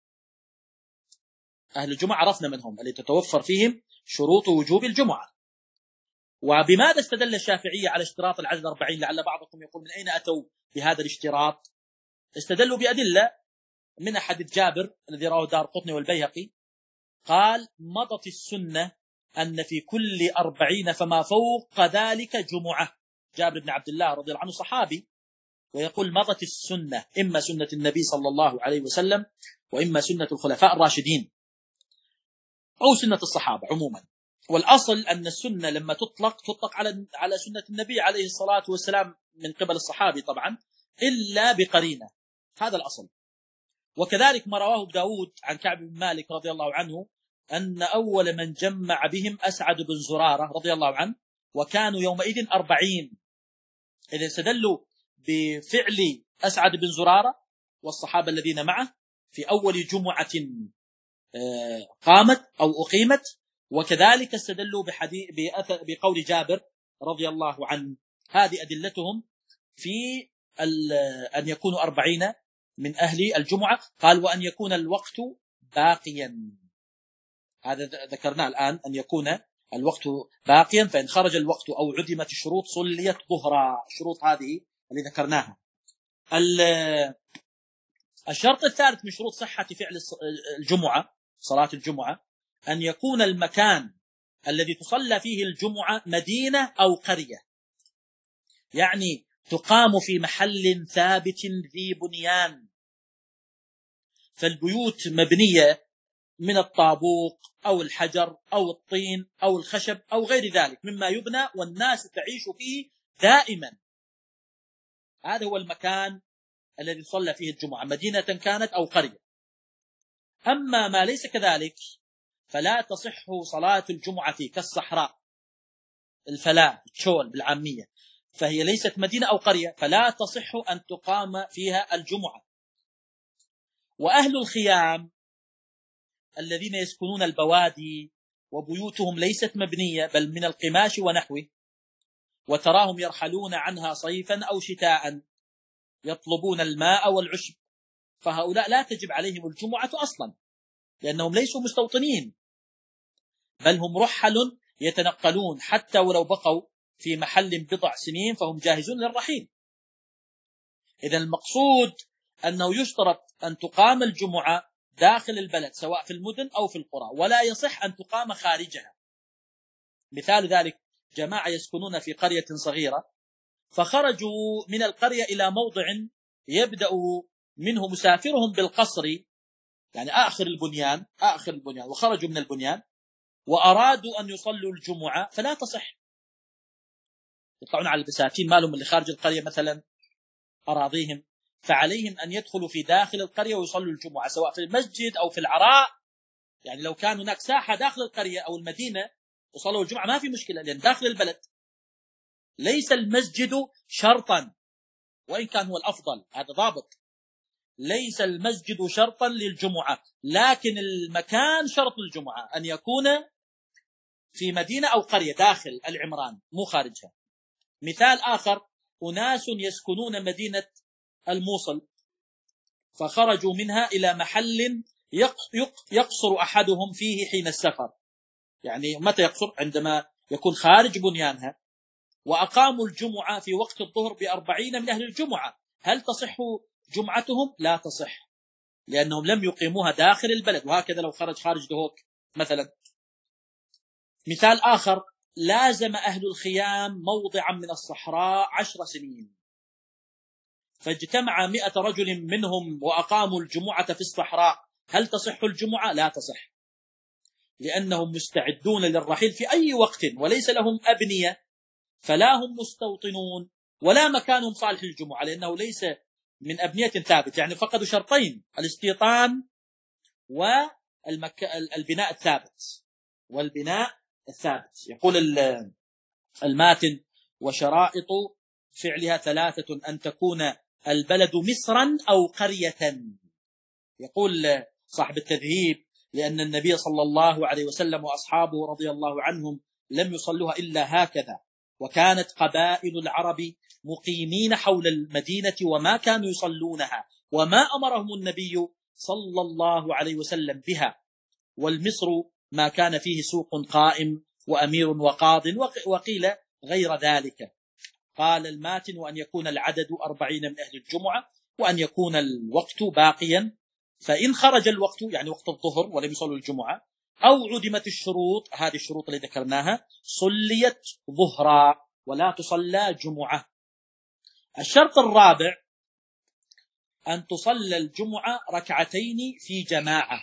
أهل الجمعة عرفنا منهم اللي تتوفر فيهم شروط وجوب الجمعة. وبماذا استدل الشافعية على اشتراط العدد أربعين؟ لعل بعضكم يقول من أين أتوا بهذا الاشتراط؟ استدلوا بأدلة من حديث جابر الذي رواه دارقطني والبيهقي، قال مضت السنة أن في كل أربعين فما فوق ذلك جمعة. جابر بن عبد الله رضي الله عنه صحابي، ويقول مضت السنة، إما سنة النبي صلى الله عليه وسلم وإما سنة الخلفاء الراشدين أو سنة الصحابة عموما. والأصل أن السنة لما تطلق تطلق على على سنة النبي عليه الصلاة والسلام من قبل الصحابي طبعا، إلا بقرينة، هذا الأصل. وكذلك ما رواه داود عن كعب بن مالك رضي الله عنه أن أول من جمع بهم أسعد بن زرارة رضي الله عنه، وكانوا يومئذ أربعين. إذا استدلوا بفعل أسعد بن زرارة والصحابة الذين معه في أول جمعة قامت أو أقيمت، وكذلك استدلوا بحديث بقول جابر رضي الله عنه. هذه أدلتهم في أن يكونوا أربعين من أهل الجمعة. قال وأن يكون الوقت باقيا، هذا ذكرناه الآن، أن يكون الوقت باقيا، فإن خرج الوقت أو عدمت الشروط صليت ظهرا. الشروط هذه اللي ذكرناها. الشرط الثالث من شروط صحة فعل الجمعة، صلاة الجمعة، أن يكون المكان الذي تصلى فيه الجمعة مدينة أو قرية، يعني تقام في محل ثابت ذي بنيان، فالبيوت مبنية من الطابوق أو الحجر أو الطين أو الخشب أو غير ذلك مما يبنى والناس تعيش فيه دائما. هذا هو المكان الذي صلى فيه الجمعة، مدينة كانت أو قرية. أما ما ليس كذلك فلا تصح صلاة الجمعة فيه، كالصحراء، الفلاة، الشول بالعامية، فهي ليست مدينة أو قرية، فلا تصح أن تقام فيها الجمعة. وأهل الخيام الذين يسكنون البوادي وبيوتهم ليست مبنية بل من القماش ونحوه، وتراهم يرحلون عنها صيفا أو شتاء يطلبون الماء والعشب، فهؤلاء لا تجب عليهم الجمعة أصلا، لأنهم ليسوا مستوطنين، بل هم رحل يتنقلون، حتى ولو بقوا في محل بضع سنين فهم جاهزون للرحيل. إذن المقصود أنه يشترط أن تقام الجمعة داخل البلد سواء في المدن أو في القرى، ولا يصح أن تقام خارجها. مثال ذلك جماعة يسكنون في قرية صغيرة، فخرجوا من القرية إلى موضع يبدأ منه مسافرهم بالقصر، يعني آخر البنيان آخر البنيان وخرجوا من البنيان وأرادوا أن يصلوا الجمعة، فلا تصح. يطلعون على البساتين مالهم اللي خارج القرية مثلا أراضيهم، فعليهم أن يدخلوا في داخل القرية ويصلوا الجمعة سواء في المسجد أو في العراء. يعني لو كان هناك ساحة داخل القرية أو المدينة وصلوا الجمعة ما في مشكلة، لأن داخل البلد. ليس المسجد شرطا، وإن كان هو الأفضل، هذا ضابط، ليس المسجد شرطا للجمعة، لكن المكان شرط للجمعة، أن يكون في مدينة أو قرية داخل العمران مو خارجها. مثال آخر، أناس يسكنون مدينة الموصل فخرجوا منها إلى محل يقصر أحدهم فيه حين السفر، يعني متى يقصر؟ عندما يكون خارج بنيانها، وأقاموا الجمعة في وقت الظهر بأربعين من أهل الجمعة، هل تصح جمعتهم؟ لا تصح، لأنهم لم يقيموها داخل البلد. وهكذا لو خرج خارج دهوك مثلا. مثال آخر، لازم أهل الخيام موضعا من الصحراء عشر سنين، فاجتمع مئة رجل منهم وأقاموا الجمعة في الصحراء، هل تصح الجمعة؟ لا تصح، لأنهم مستعدون للرحيل في أي وقت وليس لهم أبنية، فلا هم مستوطنون ولا مكانهم صالح للجمعة، لأنه ليس من أبنية ثابت. يعني فقدوا شرطين، الاستيطان والبناء الثابت والبناء الثابت. يقول الماتن: وشرائط فعلها ثلاثة، أن تكون البلد مصرا أو قرية. يقول صاحب التذهيب: لأن النبي صلى الله عليه وسلم وأصحابه رضي الله عنهم لم يصلوها إلا هكذا، وكانت قبائل العرب مقيمين حول المدينة وما كانوا يصلونها وما أمرهم النبي صلى الله عليه وسلم بها، والمصر ما كان فيه سوق قائم وأمير وقاض، وقيل غير ذلك. قال الماتن: وأن يكون العدد أربعين من أهل الجمعة، وأن يكون الوقت باقيا، فإن خرج الوقت يعني وقت الظهر ولم يصلوا الجمعة أو عدمت الشروط، هذه الشروط اللي ذكرناها، صليت ظهرا ولا تصلى جمعة. الشرط الرابع أن تصلى الجمعة ركعتين في جماعة،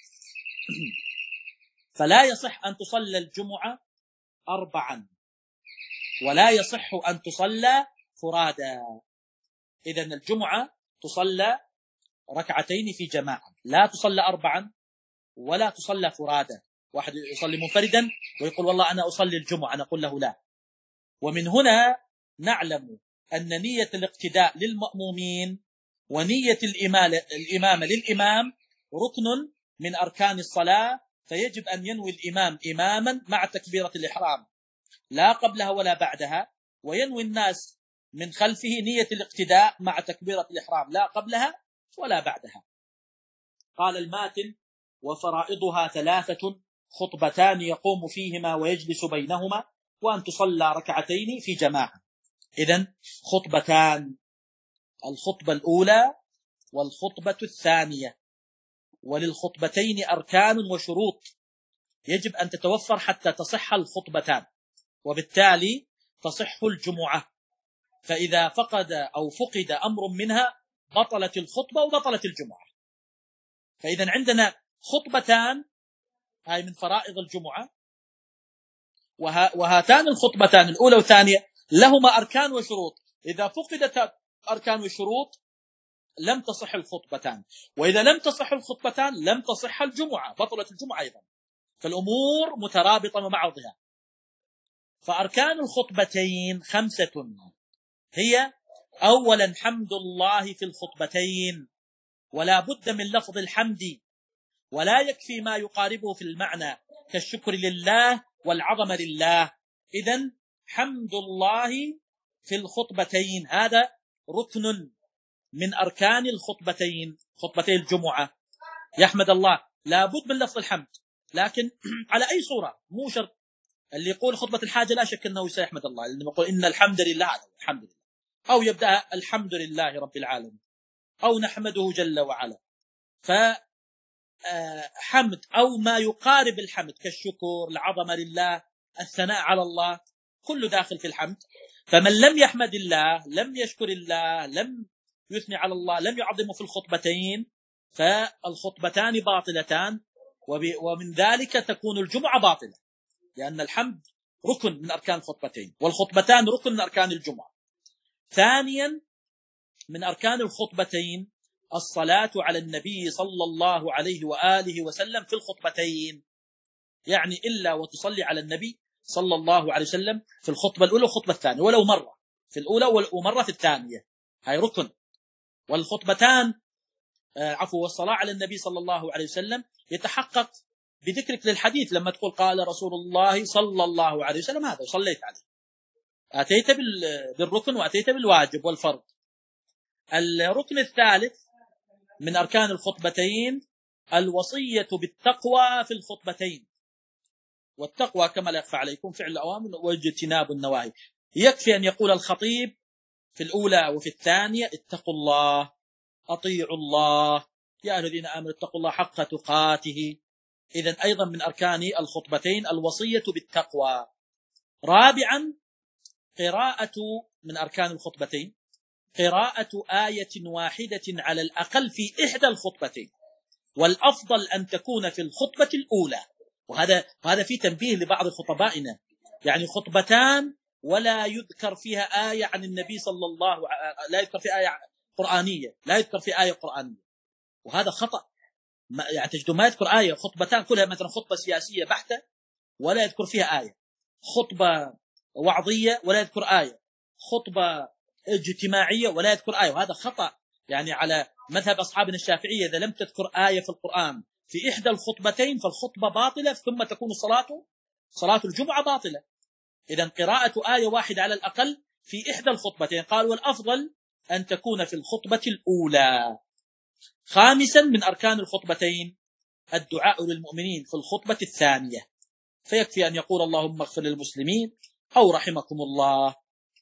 فلا يصح أن تصلى الجمعة أربعا، ولا يصح أن تصلى فرادا. إذن الجمعة تصلى ركعتين في جماعة، لا تصلى أربعا ولا تصلى فرادا. واحد يصلي منفردا ويقول والله أنا أصلي الجمعة، نقول له لا. ومن هنا نعلم أن نية الاقتداء للمأمومين ونية الإمامة للإمام ركن من أركان الصلاة، فيجب أن ينوي الإمام إماما مع تكبيرة الإحرام لا قبلها ولا بعدها، وينوي الناس من خلفه نية الاقتداء مع تكبيرة الإحرام لا قبلها ولا بعدها. قال الماتن: وفرائضها ثلاثة، خطبتان يقوم فيهما ويجلس بينهما، وأن تصلى ركعتين في جماعة. إذن خطبتان، الخطبة الأولى والخطبة الثانية، وللخطبتين أركان وشروط. يجب أن تتوفر حتى تصح الخطبتان، وبالتالي تصح الجمعة. فإذا فقد أو فقد أمر منها بطلت الخطبة وبطلت الجمعة. فإذا عندنا خطبتان، هاي من فرائض الجمعة، وهاتان الخطبتان الأولى والثانية لهما أركان وشروط. إذا فقدت أركان وشروط لم تصح الخطبتان، وإذا لم تصح الخطبتان لم تصح الجمعة، بطلت الجمعة أيضا. فالأمور مترابطة مع بعضها. فأركان الخطبتين خمسة، هي أولا حمد الله في الخطبتين، ولا بد من لفظ الحمد، ولا يكفي ما يقاربه في المعنى كالشكر لله والعظمة لله. إذن حمد الله في الخطبتين هذا ركن من أركان الخطبتين، خطبتي الجمعة. يحمد الله، لا بد من لفظ الحمد، لكن على أي صورة، مو شرط. اللي يقول خطبة الحاجة لا شك أنه سيحمد الله، اللي يقول إن الحمد لله، الحمد لله، أو يبدأ الحمد لله رب العالمين، أو نحمده جل وعلا. فحمد أو ما يقارب الحمد كالشكر، العظمة لله، الثناء على الله، كل داخل في الحمد. فمن لم يحمد الله، لم يشكر الله، لم يثني على الله، لم يعظمه في الخطبتين، فالخطبتان باطلتان، ومن ذلك تكون الجمعة باطلة، لأن الحمد ركن من أركان الخطبتين، والخطبتان ركن من أركان الجمعة. ثانيا من أركان الخطبتين الصلاة على النبي صلى الله عليه وآله وسلم في الخطبتين، يعني إلا وتصلي على النبي صلى الله عليه وسلم في الخطبة الأولى والخطبة الثانية، ولو مرة في الأولى ومرة في الثانية، هاي ركن. والخطبتان عفوا والصلاة على النبي صلى الله عليه وسلم يتحقق بذكرك للحديث، لما تقول قال رسول الله صلى الله عليه وسلم، هذا وصليت عليه، أتيت بالركن وأتيت بالواجب والفرض. الركن الثالث من أركان الخطبتين الوصية بالتقوى في الخطبتين. والتقوى كما لا يخفى عليكم فعل الأوامر واجتناب النواهي. يكفي أن يقول الخطيب في الأولى وفي الثانية اتقوا الله، أطيعوا الله، يا الذين آمنوا اتقوا الله حق تقاته. إذن أيضا من أركان الخطبتين الوصية بالتقوى. رابعا قراءة من أركان الخطبتين قراءة آية واحدة على الأقل في إحدى الخطبتين، والأفضل أن تكون في الخطبة الأولى. وهذا وهذا في تنبيه لبعض خطبائنا، يعني خطبتان ولا يذكر فيها آية عن النبي صلى الله عليه وسلم، لا يذكر في آية قرآنية، لا يذكر في آية قرآنية، وهذا خطأ. يعني تجد ما يذكر آية، خطبتان كلها مثلا خطبة سياسية بحتة ولا يذكر فيها آية، خطبة وعظية ولا يذكر آية، خطبة اجتماعية ولا يذكر آية، وهذا خطأ. يعني على مذهب أصحابنا الشافعية إذا لم تذكر آية في القرآن في إحدى الخطبتين فالخطبة باطلة، ثم تكون الصلاة صلاة الجمعة باطلة. إذن قراءة آية واحدة على الأقل في إحدى الخطبتين. قال والأفضل أن تكون في الخطبة الأولى. خامسا من أركان الخطبتين الدعاء للمؤمنين في الخطبة الثانية، فيكفي أن يقول اللهم اغفر للمسلمين أو رحمكم الله.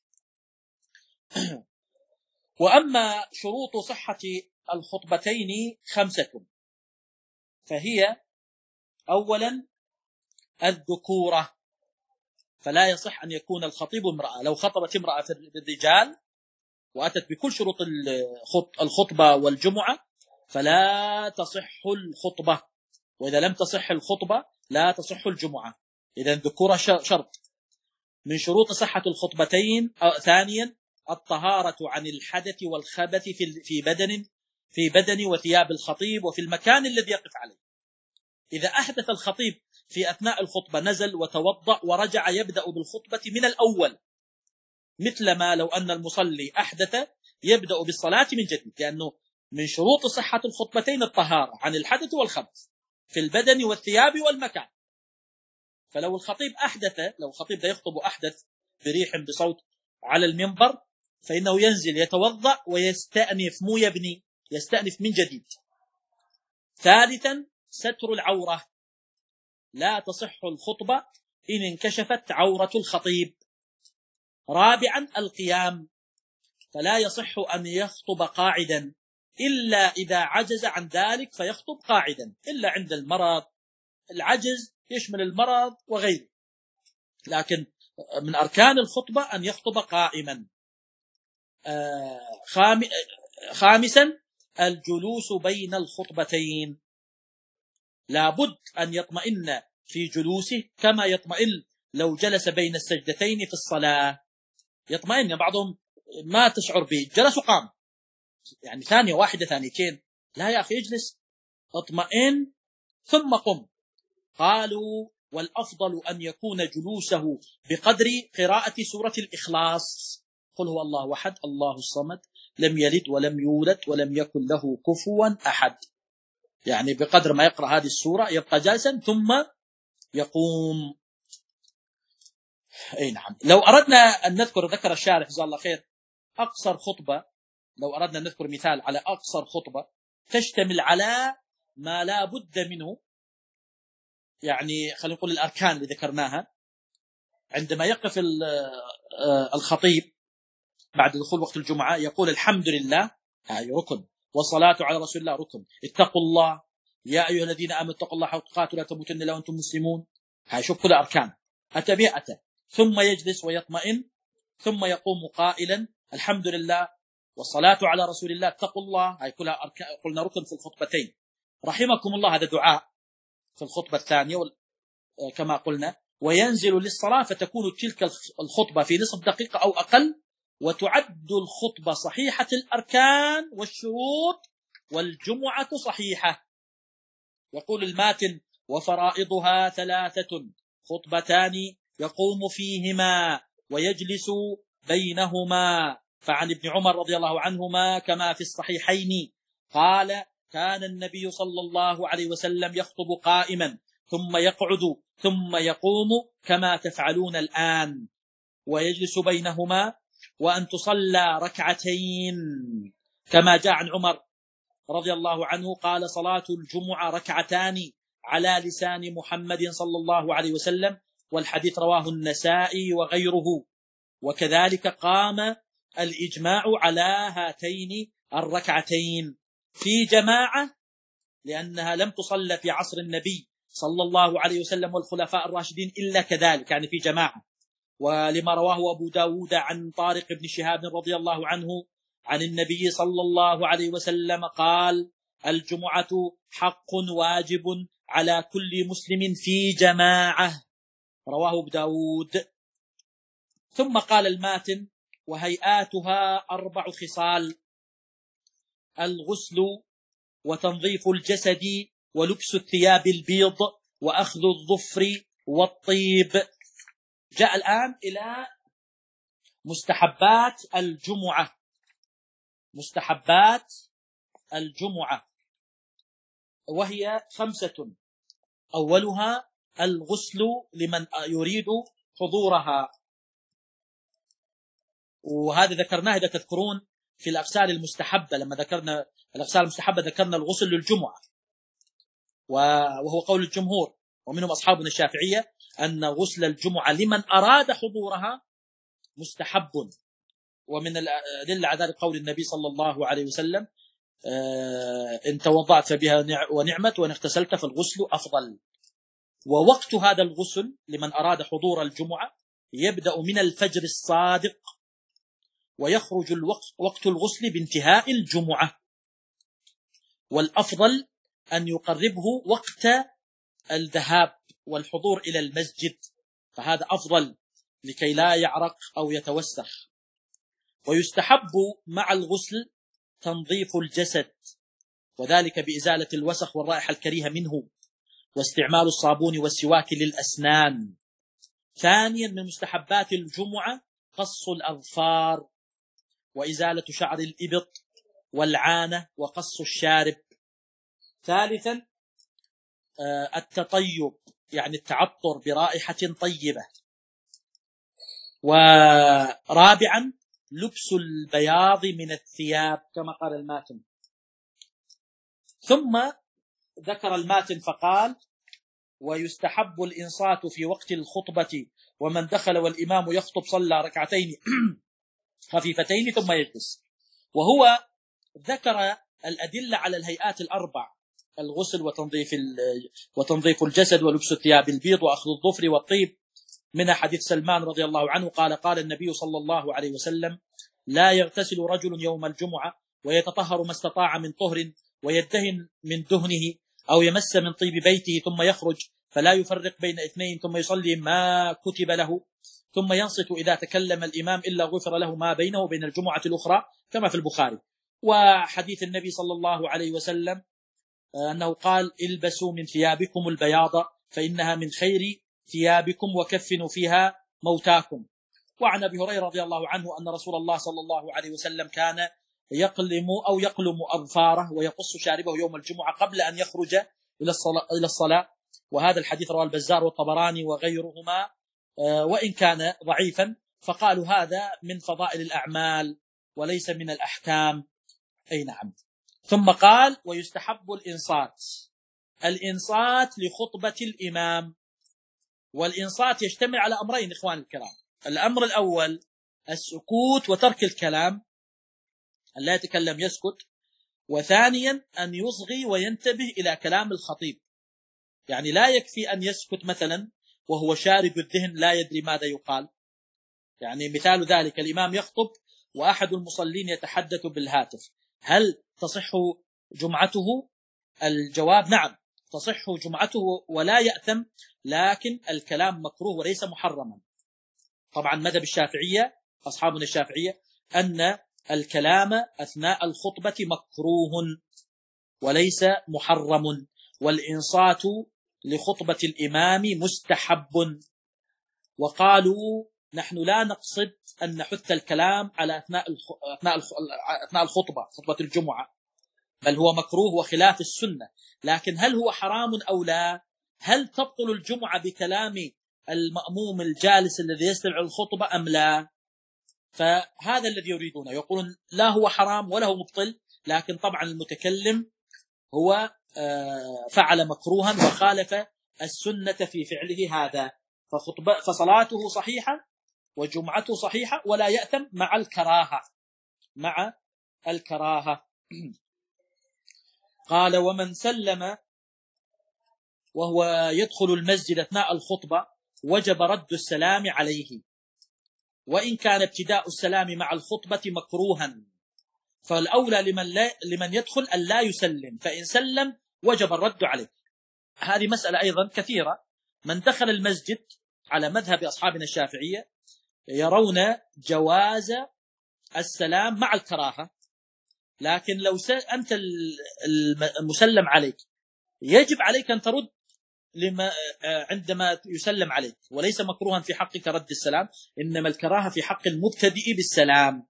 وأما شروط صحة الخطبتين خمسة، فهي أولا الذكورة، فلا يصح أن يكون الخطيب امرأة. لو خطبت امرأة بالرجال وأتت بكل شروط الخطبة والجمعة فلا تصح الخطبة، وإذا لم تصح الخطبة لا تصح الجمعة. إذن ذكورة شرط من شروط صحة الخطبتين. ثانيا الطهارة عن الحدث والخبث في بدن في بدن وثياب الخطيب وفي المكان الذي يقف عليه. إذا أحدث الخطيب في أثناء الخطبة نزل وتوضأ ورجع يبدأ بالخطبة من الأول، مثل ما لو أن المصلي أحدث يبدأ بالصلاة من جديد، لأنه من شروط صحة الخطبتين الطهارة عن الحدث والخبث في البدن والثياب والمكان. فلو الخطيب أحدث لو الخطيب ده يخطب أحدث بريح بصوت على المنبر فإنه ينزل يتوضأ ويستأنف، مو يبني، يستأنف من جديد. ثالثا ستر العورة، لا تصح الخطبة إن انكشفت عورة الخطيب. رابعا القيام، فلا يصح أن يخطب قاعدا إلا إذا عجز عن ذلك فيخطب قاعدا، إلا عند المرض العجز، يشمل المرض وغيره. لكن من أركان الخطبة أن يخطب قائما. خامسا الجلوس بين الخطبتين، لابد أن يطمئن في جلوسه كما يطمئن لو جلس بين السجدتين في الصلاة. يطمئن، بعضهم ما تشعر به، جلس وقام، يعني ثانية واحدة ثانيتين، لا يا أخي اجلس اطمئن ثم قم. قالوا والأفضل أن يكون جلوسه بقدر قراءة سورة الإخلاص، قل هو الله أحد الله الصمد لم يلد ولم يولد ولم يكن له كفوا أحد، يعني بقدر ما يقرأ هذه السورة يبقى جالسا ثم يقوم. أي نعم. لو أردنا أن نذكر، ذكر الشارح جزاه الله خير، أقصر خطبة، لو أردنا أن نذكر مثال على أقصر خطبة تشتمل على ما لا بد منه، يعني خلينا نقول الأركان اللي ذكرناها، عندما يقف الخطيب بعد دخول وقت الجمعة يقول الحمد لله، هاي ركن، والصلاة على رسول الله ركن، اتقوا الله يا أيها الذين آمنوا اتقوا الله حق تقاته لا تموتن إلا وأنتم مسلمون. هاي شوف كلها أركان، أتى بها أتى، ثم يجلس ويطمئن، ثم يقوم قائلا الحمد لله والصلاة على رسول الله اتقوا الله، هاي كلها أركان، قلنا ركن في الخطبتين. رحمكم الله هذا دعاء في الخطبة الثانية كما قلنا، وينزل للصلاة فتكون تلك الخطبة في نصف دقيقة أو أقل، وتعد الخطبة صحيحة الأركان والشروط، والجمعة صحيحة. يقول الماتن وفرائضها ثلاثة، خطبتان يقوم فيهما ويجلس بينهما. فعن ابن عمر رضي الله عنهما كما في الصحيحين قال كان النبي صلى الله عليه وسلم يخطب قائما ثم يقعد ثم يقوم كما تفعلون الآن، ويجلس بينهما، وأن تصلى ركعتين كما جاء عن عمر رضي الله عنه قال صلاة الجمعة ركعتان على لسان محمد صلى الله عليه وسلم، والحديث رواه النسائي وغيره. وكذلك قام الإجماع على هاتين الركعتين في جماعة، لأنها لم تصلى في عصر النبي صلى الله عليه وسلم والخلفاء الراشدين إلا كذلك، يعني في جماعة. ولما رواه أبو داود عن طارق بن شهاب رضي الله عنه عن النبي صلى الله عليه وسلم قال الجمعة حق واجب على كل مسلم في جماعة، رواه أبو داود. ثم قال الماتن وهيئاتها أربع خصال: الغسل وتنظيف الجسد ولبس الثياب البيض وأخذ الظفر والطيب. جاء الآن إلى مستحبات الجمعة. مستحبات الجمعة وهي خمسة، أولها الغسل لمن يريد حضورها، وهذا ذكرناه إذا تذكرون في الأغسال المستحبة، لما ذكرنا الأغسال المستحبة ذكرنا الغسل للجمعة، وهو قول الجمهور ومنهم أصحابنا الشافعية أن غسل الجمعة لمن أراد حضورها مستحب. ومن الأدلة على ذلك قول النبي صلى الله عليه وسلم إن توضأت بها ونعمت وإن اغتسلت فالغسل أفضل. ووقت هذا الغسل لمن أراد حضور الجمعة يبدأ من الفجر الصادق، ويخرج الوقت وقت الغسل بانتهاء الجمعة، والأفضل أن يقربه وقت الذهاب والحضور إلى المسجد، فهذا أفضل لكي لا يعرق أو يتوسخ. ويستحب مع الغسل تنظيف الجسد، وذلك بإزالة الوسخ والرائحة الكريهة منه، واستعمال الصابون والسواك للأسنان. ثانيا من مستحبات الجمعة قص الأظفار وإزالة شعر الإبط والعانة وقص الشارب. ثالثا التطيب، يعني التعطر برائحة طيبة. ورابعا لبس البياض من الثياب كما قال الماتن. ثم ذكر الماتن فقال ويستحب الإنصات في وقت الخطبة، ومن دخل والإمام يخطب صلى ركعتين خفيفتين ثم يجلس. وهو ذكر الأدلة على الهيئات الأربع الغسل وتنظيف وتنظيف الجسد ولبس الثياب البيض وأخذ الظفر والطيب. من حديث سلمان رضي الله عنه قال قال النبي صلى الله عليه وسلم: لا يغتسل رجل يوم الجمعة ويتطهر ما استطاع من طهر ويدهن من دهنه أو يمس من طيب بيته ثم يخرج فلا يفرق بين اثنين ثم يصلي ما كتب له ثم ينصت إذا تكلم الإمام إلا غفر له ما بينه وبين الجمعة الأخرى، كما في البخاري. وحديث النبي صلى الله عليه وسلم أنه قال: البسوا من ثيابكم البياض فإنها من خير ثيابكم وكفنوا فيها موتاكم. وعن أبي هريرة رضي الله عنه أن رسول الله صلى الله عليه وسلم كان يقلم أو يقلم أظفاره ويقص شاربه يوم الجمعة قبل أن يخرج إلى الصلاة, إلى الصلاة. وهذا الحديث رواه البزار والطبراني وغيرهما وإن كان ضعيفا، فقالوا هذا من فضائل الأعمال وليس من الأحكام. أي نعم. ثم قال: ويستحب الإنصات. الإنصات لخطبة الإمام، والإنصات يجتمع على أمرين إخوان الكرام. الأمر الأول السكوت وترك الكلام، أن لا يتكلم يسكت. وثانيا أن يصغي وينتبه إلى كلام الخطيب، يعني لا يكفي أن يسكت مثلا وهو شارب الذهن لا يدري ماذا يقال. يعني مثال ذلك الإمام يخطب وأحد المصلين يتحدث بالهاتف، هل تصح جمعته؟ الجواب: نعم تصح جمعته ولا يأثم، لكن الكلام مكروه وليس محرما. طبعا مذهب الشافعية أصحابنا الشافعية أن الكلام أثناء الخطبة مكروه وليس محرم، والإنصات لخطبة الإمام مستحب. وقالوا: نحن لا نقصد أن نحث الكلام على أثناء أثناء الخطبة خطبة الجمعة، بل هو مكروه وخلاف السنة. لكن هل هو حرام أو لا؟ هل تبطل الجمعة بكلام المأموم الجالس الذي يستمع الخطبة أم لا؟ فهذا الذي يريدونه، يقولون لا هو حرام ولا هو مبطل، لكن طبعا المتكلم هو فعل مكروها وخالف السنة في فعله هذا، فخطبة فصلاته صحيحة وجمعته صحيحة ولا يأثم مع الكراهة مع الكراهة. قال: ومن سلم وهو يدخل المسجد أثناء الخطبة وجب رد السلام عليه، وإن كان ابتداء السلام مع الخطبة مكروها، فالأولى لمن, لا لمن يدخل أن لا يسلم، فإن سلم وجب الرد عليه. هذه مسألة أيضا كثيرة. من دخل المسجد على مذهب أصحابنا الشافعية يرون جواز السلام مع الكراهة، لكن لو أنت المسلم عليك يجب عليك أن ترد لما عندما يسلم عليك، وليس مكروها في حقك رد السلام، إنما الكراهة في حق المبتدئ بالسلام.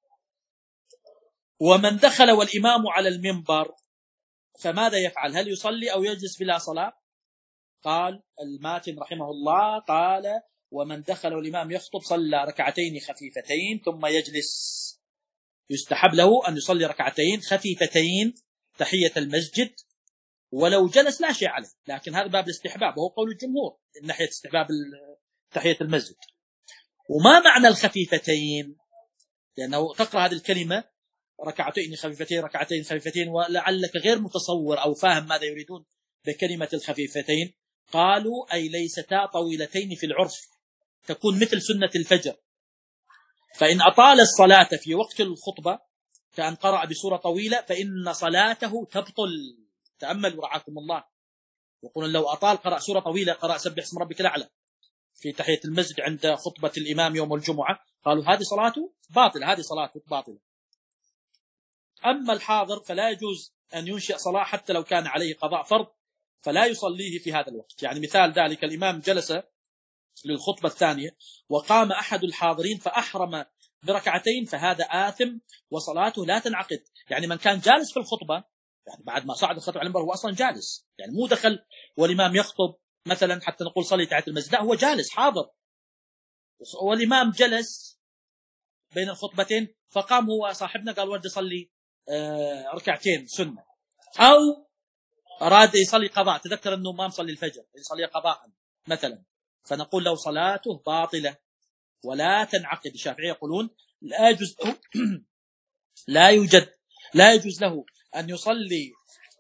ومن دخل والإمام على المنبر فماذا يفعل؟ هل يصلي أو يجلس بلا صلاة؟ قال الماتن رحمه الله قال: ومن دخل والإمام يخطب صلى ركعتين خفيفتين ثم يجلس. يستحب له أن يصلي ركعتين خفيفتين تحية المسجد، ولو جلس لا شيء عليه، لكن هذا باب الاستحباب وهو قول الجمهور من ناحية استحباب تحية المسجد. وما معنى الخفيفتين؟ لأنه تقرأ هذه الكلمة ركعتين خفيفتين ركعتين خفيفتين ولعلك غير متصور أو فاهم ماذا يريدون بكلمة الخفيفتين. قالوا: أي ليستا طويلتين في العرف، تكون مثل سنة الفجر، فإن أطال الصلاة في وقت الخطبة كأن قرأ بسورة طويلة فإن صلاته تبطل. تأملوا رعاكم الله، يقولون لو أطال قرأ سورة طويلة، قرأ سبح اسم ربك الأعلى في تحية المسجد عند خطبة الإمام يوم الجمعة، قالوا هذه صلاته باطلة، هذه صلاته باطلة. أما الحاضر فلا يجوز أن ينشئ صلاة حتى لو كان عليه قضاء فرض، فلا يصليه في هذا الوقت. يعني مثال ذلك الإمام جلس للخطبة الثانية وقام أحد الحاضرين فأحرم بركعتين، فهذا آثم وصلاته لا تنعقد. يعني من كان جالس في الخطبة، يعني بعد ما صعد الخطبة على المنبر هو أصلا جالس، يعني مو دخل والإمام يخطب مثلا حتى نقول صلي تحت المسجد، لا هو جالس حاضر، والإمام جلس بين الخطبتين فقام هو صاحبنا قال ودي صلي آه ركعتين سنة، أو أراد يصلي قضاء، تذكر أنه ما مصلي الفجر يصلي قضاء مثلا، فنقول له صلاته باطلة ولا تنعقد. الشافعية يقولون لا يجوز لا يوجد لا يجوز له أن يصلي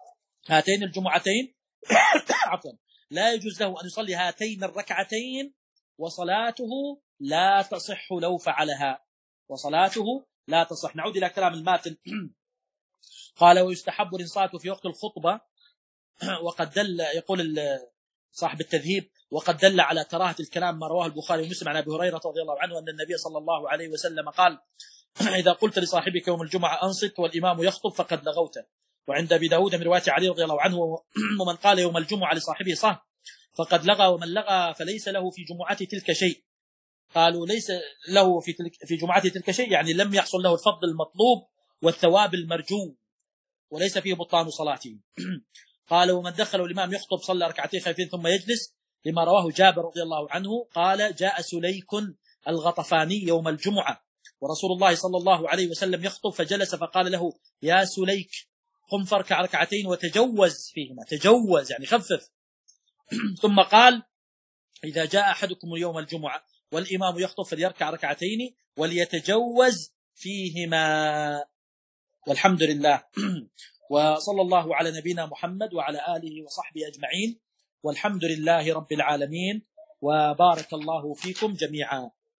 هاتين الجمعتين عفوا لا يجوز له أن يصلي هاتين الركعتين وصلاته لا تصح لو فعلها، وصلاته لا تصح. نعود إلى كلام الماتن. قال ويستحب الانصات في وقت الخطبة، وقد دل يقول صاحب التذهيب وقد دل على كراهة الكلام ما رواه البخاري ومسلم عن أبي هريرة رضي الله عنه أن النبي صلى الله عليه وسلم قال إذا قلت لصاحبك يوم الجمعة أنصت والإمام يخطب فقد لغوت. وعند أبي داود من رواية علي رضي الله عنه ومن قال يوم الجمعة لصاحبه صح فقد لغى ومن لغى فليس له في جمعته تلك شيء. قالوا ليس له في تلك في جمعته تلك شيء يعني لم يحصل له الفضل المطلوب والثواب المرجو وليس فيه بطلان صلاته. قال ومن دخل والإمام يخطب صلى ركعتين خفيفتين ثم يجلس، لما رواه جابر رضي الله عنه قال جاء سليك الغطفاني يوم الجمعة ورسول الله صلى الله عليه وسلم يخطب فجلس فقال له يا سليك قم فاركع ركعتين وتجوز فيهما، تجوز يعني خفف. ثم قال إذا جاء أحدكم يوم الجمعة والإمام يخطب فليركع ركعتين وليتجوز فيهما. والحمد لله. وصلى الله على نبينا محمد وعلى آله وصحبه أجمعين، والحمد لله رب العالمين، وبارك الله فيكم جميعا.